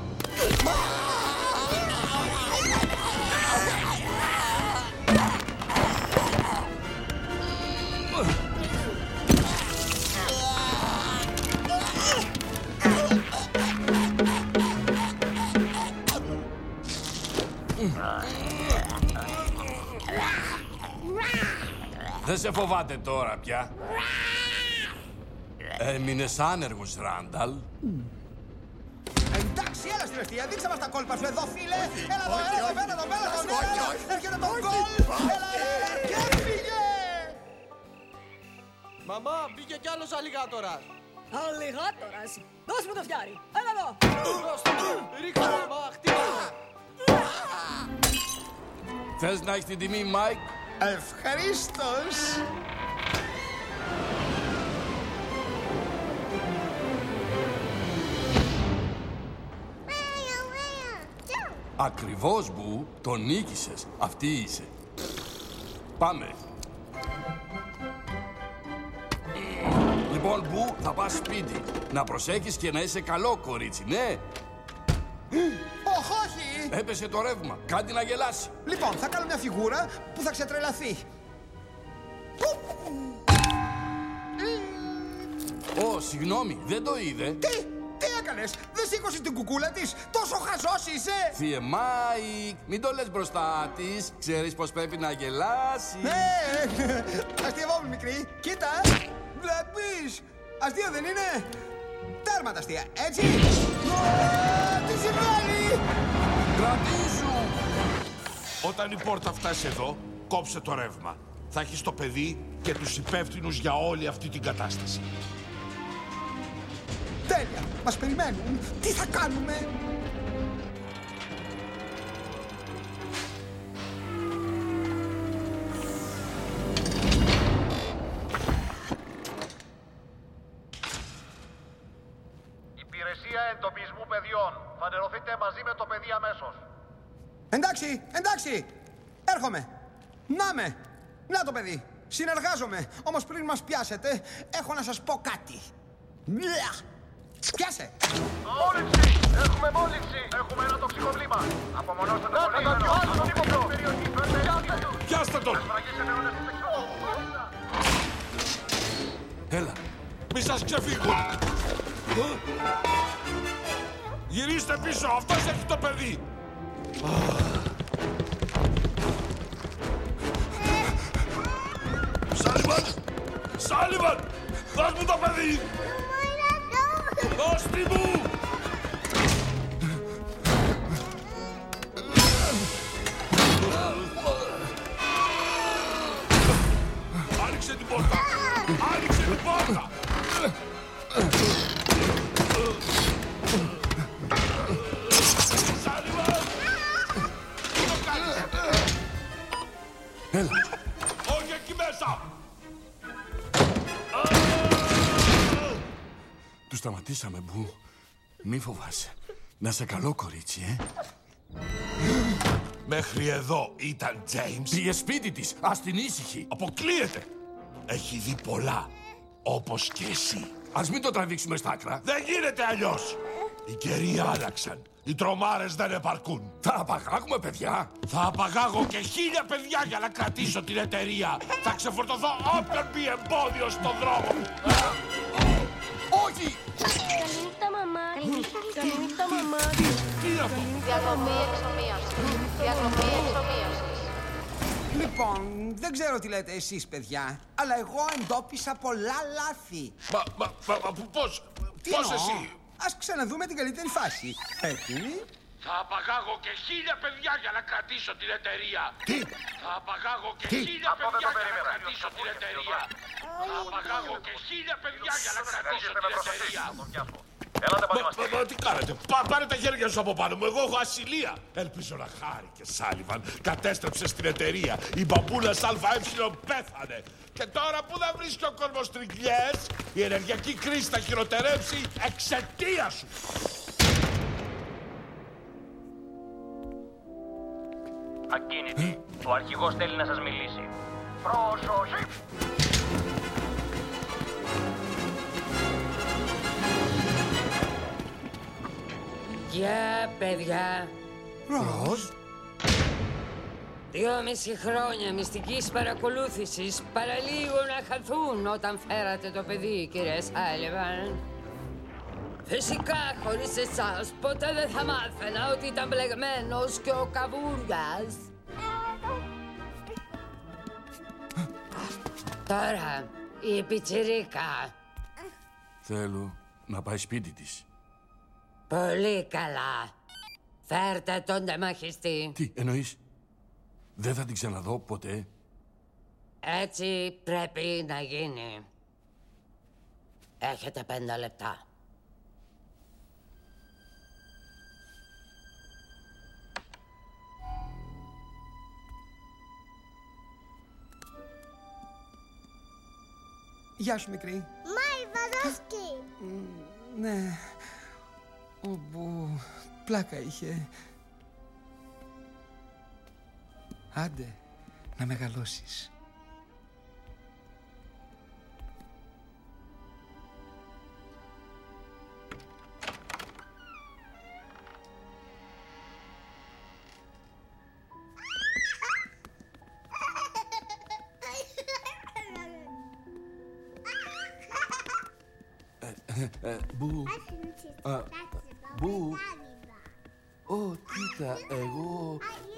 Δεν σε φοβάται τώρα πια. Έμεινες άνεργος, Ράνταλ. Εντάξει, έλα στην ευθεία, δείξε μας τα κόλπα σου εδώ, φίλε. Έλα εδώ, έλα εδώ, έλα εδώ, έλα εδώ, έλα εδώ. Έρχεται το γκολ. Έλα, ρε, και έφυγε. Μαμά, μπήκε κι άλλος αλιγάτορας. Αλιγάτορας. Δώσ' μου το φτιάρι. Έλα εδώ. Ρίξε, μαμά, χτύπα. Θες να έχεις την τιμή, Μάικ? Ευχαρίστως. Ακριβώς, Μπου, τον νίκησες. Αυτή είσαι. Πάμε. Λοιπόν, Μπου, θα πας σπίτι. Να προσέχεις και να είσαι καλό, κορίτσι, ναι. Όχι, όχι. Έπεσε το ρεύμα. Κάντε να γελάσει. Λοιπόν, θα κάνω μια φιγούρα που θα ξετρελαθεί. Ω, συγγνώμη, δεν το είδε. Τι, τι έκανες, δεν σήκωσες την κουκούλα της, τόσο χαζός είσαι. Θύε Μάικ, μην το λες μπροστά της. Ξέρεις πως πρέπει να γελάσει. Ναι, αστειευόμουν μικρή. Κοίτα, βλέπεις. Αστείο δεν είναι. Τέρμα τα αστεία, έτσι. Τι συμβαίνει. Κρατήσου! Όταν η πόρτα φτάσει εδώ, κόψε το ρεύμα. Θα έχεις το παιδί και τους υπεύθυνους για όλη αυτή την κατάσταση. Τέλεια, μας περιμένουν. Τι θα κάνουμε. Υπηρεσία εντοπισμού παιδιών. Φανερωθείτε μαζί με το παιδί αμέσως. Εντάξει, εντάξει. Έρχομαι. Να με. Να το παιδί. Συνεργάζομαι. Όμως πριν μας πιάσετε, έχω να σας πω κάτι. Πιάσε. Μόλυνση! Έχουμε μόλυνση! Έχουμε ένα τοξικό βλήμα. Απομονώστε το πολύμενο. Πιάστε τον! Έλα. Μη σας ξεφύγουν! Γυρίστε πίσω! Αυτός έχει το παιδί! Σάλιβαν! Σάλιβαν! Δώσ' μου το παιδί! Δώσ' τη μου! σταματήσαμε, Μπου. Μη φοβάσαι. Να σε καλό, κορίτσι, ε. Μέχρι εδώ ήταν James. Πήγε σπίτι της. Ας την ήσυχη. Αποκλείεται. Έχει δει πολλά. Όπως και εσύ. Ας μην το τραβήξουμε στα άκρα. Δεν γίνεται αλλιώς. Οι καιροί άλλαξαν. Οι τρομάρες δεν επαρκούν. Θα απαγάγουμε παιδιά. Θα απαγάγω και χίλια παιδιά για να κρατήσω την εταιρεία. Θα ξεφορτωθώ όποιον μπει εμπόδιο στον δρόμο. Όχι! Καληνύχτα, μαμά. Καληνύχτα, μαμά. Τι είναι αυτό? Διακοπή εξομοίωσης. Διακοπή εξομοίωσης. Λοιπόν, δεν ξέρω τι λέτε εσείς, παιδιά, αλλά εγώ εντόπισα πολλά λάθη. Μα, μα, μα, μα πώς, Τι πώς εννοώ? εσύ? Ας ξαναδούμε την καλύτερη φάση. Έτοιμοι? Θα απαγάγω και χίλια παιδιά για να κρατήσω την εταιρεία. Τι? Θα απαγάγω και Τι? χίλια παιδιά για να κρατήσω την εταιρεία. Θα απαγάγω και χίλια παιδιά για να κρατήσω την εταιρεία. Έλατε μαζί Μα, μας. μα, μα, τι κάνετε, Πα, πάρε τα χέρια σου από πάνω μου, εγώ έχω ασυλία. Ελπίζω να χάρη και Σάλιβαν, κατέστρεψε στην εταιρεία. Η μπαμπούλας ΑΕ πέθανε. Και τώρα που δεν βρίσκει ο κόσμος τριγκλιές, η ενεργειακή κρίση θα χειροτερέψει εξαιτίας σου. Ακίνητη. Ο αρχηγός θέλει να σας μιλήσει. Προσοχή! Γεια, παιδιά. Ροζ. Δυόμιση χρόνια μυστικής παρακολούθησης παραλίγο να χαθούν όταν φέρατε το παιδί, κύριε Σάλιβαν. Φυσικά, χωρίς εσάς, ποτέ δεν θα μάθαινα ότι ήταν μπλεγμένος και ο Καβούριας. Τώρα, η πιτσιρίκα. Θέλω να πάει σπίτι της. Πολύ καλά. Φέρτε τον τεμαχιστή. Τι εννοείς? Δεν θα την ξαναδώ ποτέ. Έτσι πρέπει να γίνει. Έχετε πέντε λεπτά. Γεια σου, μικρή. Μάι Βαρόσκι. Ναι. Όπου πλάκα είχε. Άντε, να μεγαλώσεις. Μπου. Α, Μπου. Ω, κοίτα, εγώ...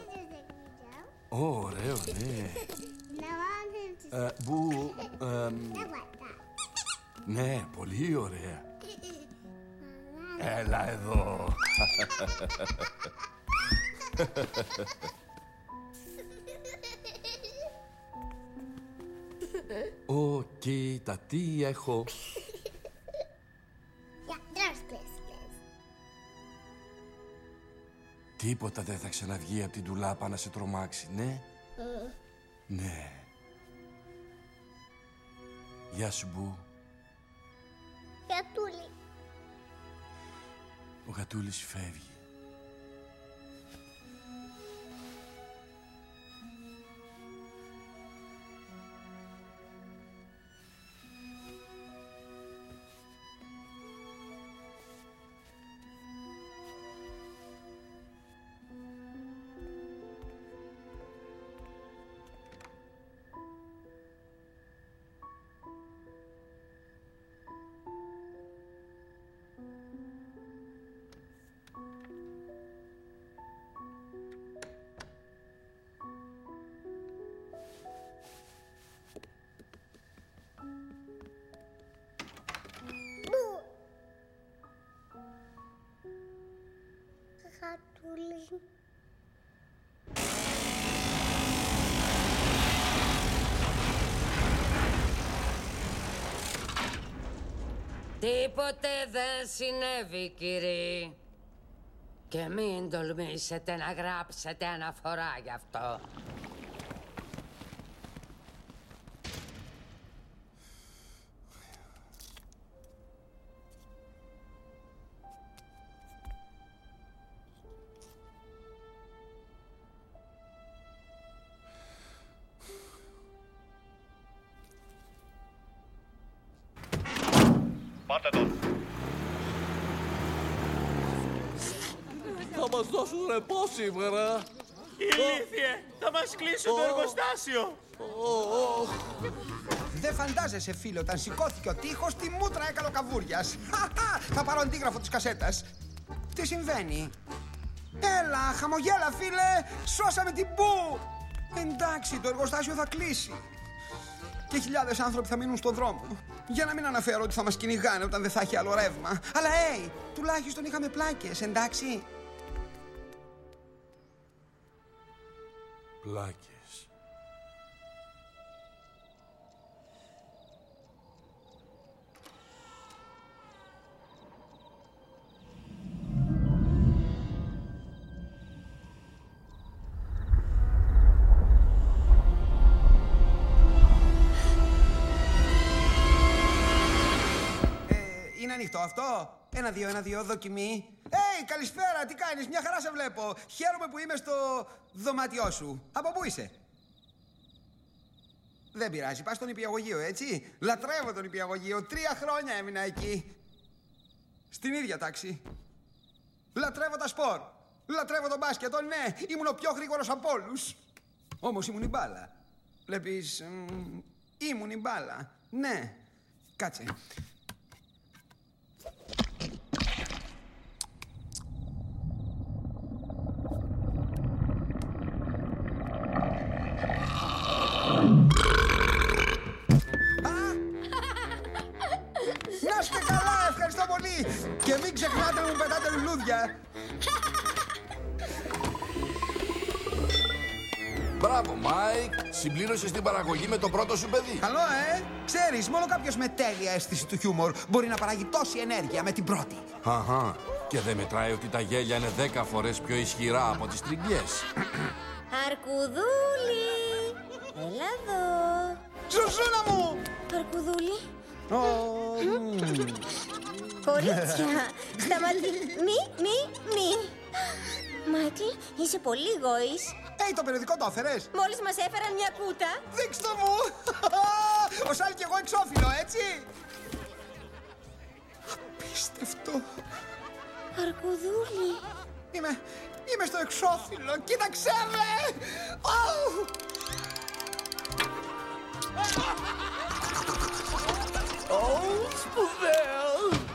Ωραίο, ναι. Ε, Μπου, εμ, ναι, πολύ ωραία. Έλα εδώ. Ω, κοίτα, τι έχω. Τίποτα δεν θα ξαναβγεί από την ντουλάπα να σε τρομάξει, ναι. Mm. Ναι. Γεια σου, Μπου. Γατούλη. Ο γατούλης φεύγει. Γατούλη. Τίποτε δεν συνέβη, κύριε. Και μην τολμήσετε να γράψετε αναφορά γι' αυτό. Πάρτε τον. Θα μας δώσουν ρεπό σήμερα. Ηλίθιε, θα μας κλείσουν το εργοστάσιο. Δεν φαντάζεσαι, φίλε, όταν σηκώθηκε ο τείχος, τη μούτρα έκανε ο καβούριας. Θα πάρω αντίγραφο της κασέτας. Τι συμβαίνει? Έλα, χαμογέλα, φίλε! Σώσαμε την Μπου! Εντάξει, το εργοστάσιο θα κλείσει. Και χιλιάδες άνθρωποι θα μείνουν στον δρόμο. Για να μην αναφέρω ότι θα μας κυνηγάνε όταν δεν θα έχει άλλο ρεύμα. Αλλά, hey, τουλάχιστον είχαμε πλάκες, εντάξει? Πλάκες. Είναι ανοιχτό αυτό? Ένα, δύο, ένα, δύο, δοκιμή. Hey, καλησπέρα, τι κάνεις? Μια χαρά σε βλέπω. Χαίρομαι που είμαι στο δωμάτιό σου. Από πού είσαι? Δεν πειράζει, πας στον νηπιαγωγείο, έτσι? Λατρεύω τον νηπιαγωγείο. Τρία χρόνια έμεινα εκεί. Στην ίδια τάξη. Λατρεύω τα σπορ. Λατρεύω τον μπάσκετ. Ναι, ήμουν ο πιο γρήγορος από όλους. Όμως ήμουν η μπάλα. Βλέπεις, μ, ήμουν η μπάλα. Ναι, κάτσε. Να είστε καλά, ευχαριστώ πολύ. Και μην ξεχνάτε να μου πετάτε λουλούδια. Μπράβο, Μάικ. Συμπλήρωσες την παραγωγή με το πρώτο σου παιδί. Καλό, ε! Ξέρεις, μόνο κάποιος με τέλεια αίσθηση του χιούμορ μπορεί να παράγει τόση ενέργεια με την πρώτη. Αχα. Και δεν μετράει ότι τα γέλια είναι δέκα φορές πιο ισχυρά από τις τριγκλιές. Αρκουδούλη! Έλα εδώ. Ζουζούνα μου! Αρκουδούλη. Oh. Κορίτσια, σταματή. Μη, μη, μη. Μάικλ, είσαι πολύ γοής. Hey, το περιοδικό το έφερες? Μόλις μας έφεραν μια κούτα. Δείξτε μου! Ο Σάλ και εγώ εξώφυλλο, έτσι? Απίστευτο. Αρκουδούλη. Είμαι, είμαι στο εξώφυλλο, κοίταξέ με! Oh. Oh, σπουδαίο!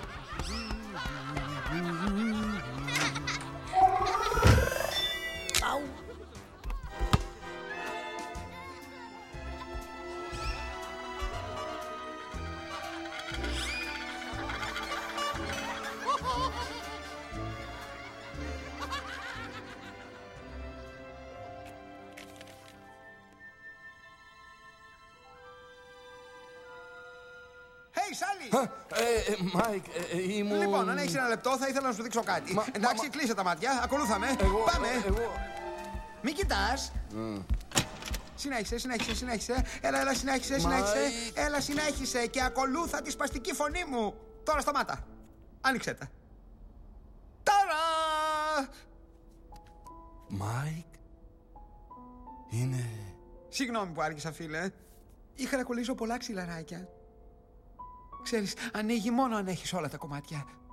Hey, Σάλι! Ε, Μάικ, ήμουν... Λοιπόν, αν έχεις ένα λεπτό, θα ήθελα να σου δείξω κάτι. Μα, Εντάξει, μα, κλείσε τα μάτια, ακολούθαμε. Εγώ, Πάμε! Εγώ... Μην κοιτάς. Mm. Συνέχισε, συνέχισε, συνέχισε. Έλα, έλα, συνέχισε, συνέχισε. Έλα, συνέχισε και ακολούθα τη σπαστική φωνή μου. Τώρα σταμάτα. Άνοιξε τα. Τώρα! Μάικ, είναι... Συγγνώμη που άργησα, φίλε. Είχα να κολλήσω πολλά ξυλαράκια. Ξέρεις, ανοίγει μόνο αν έχεις όλα τα κομμάτια.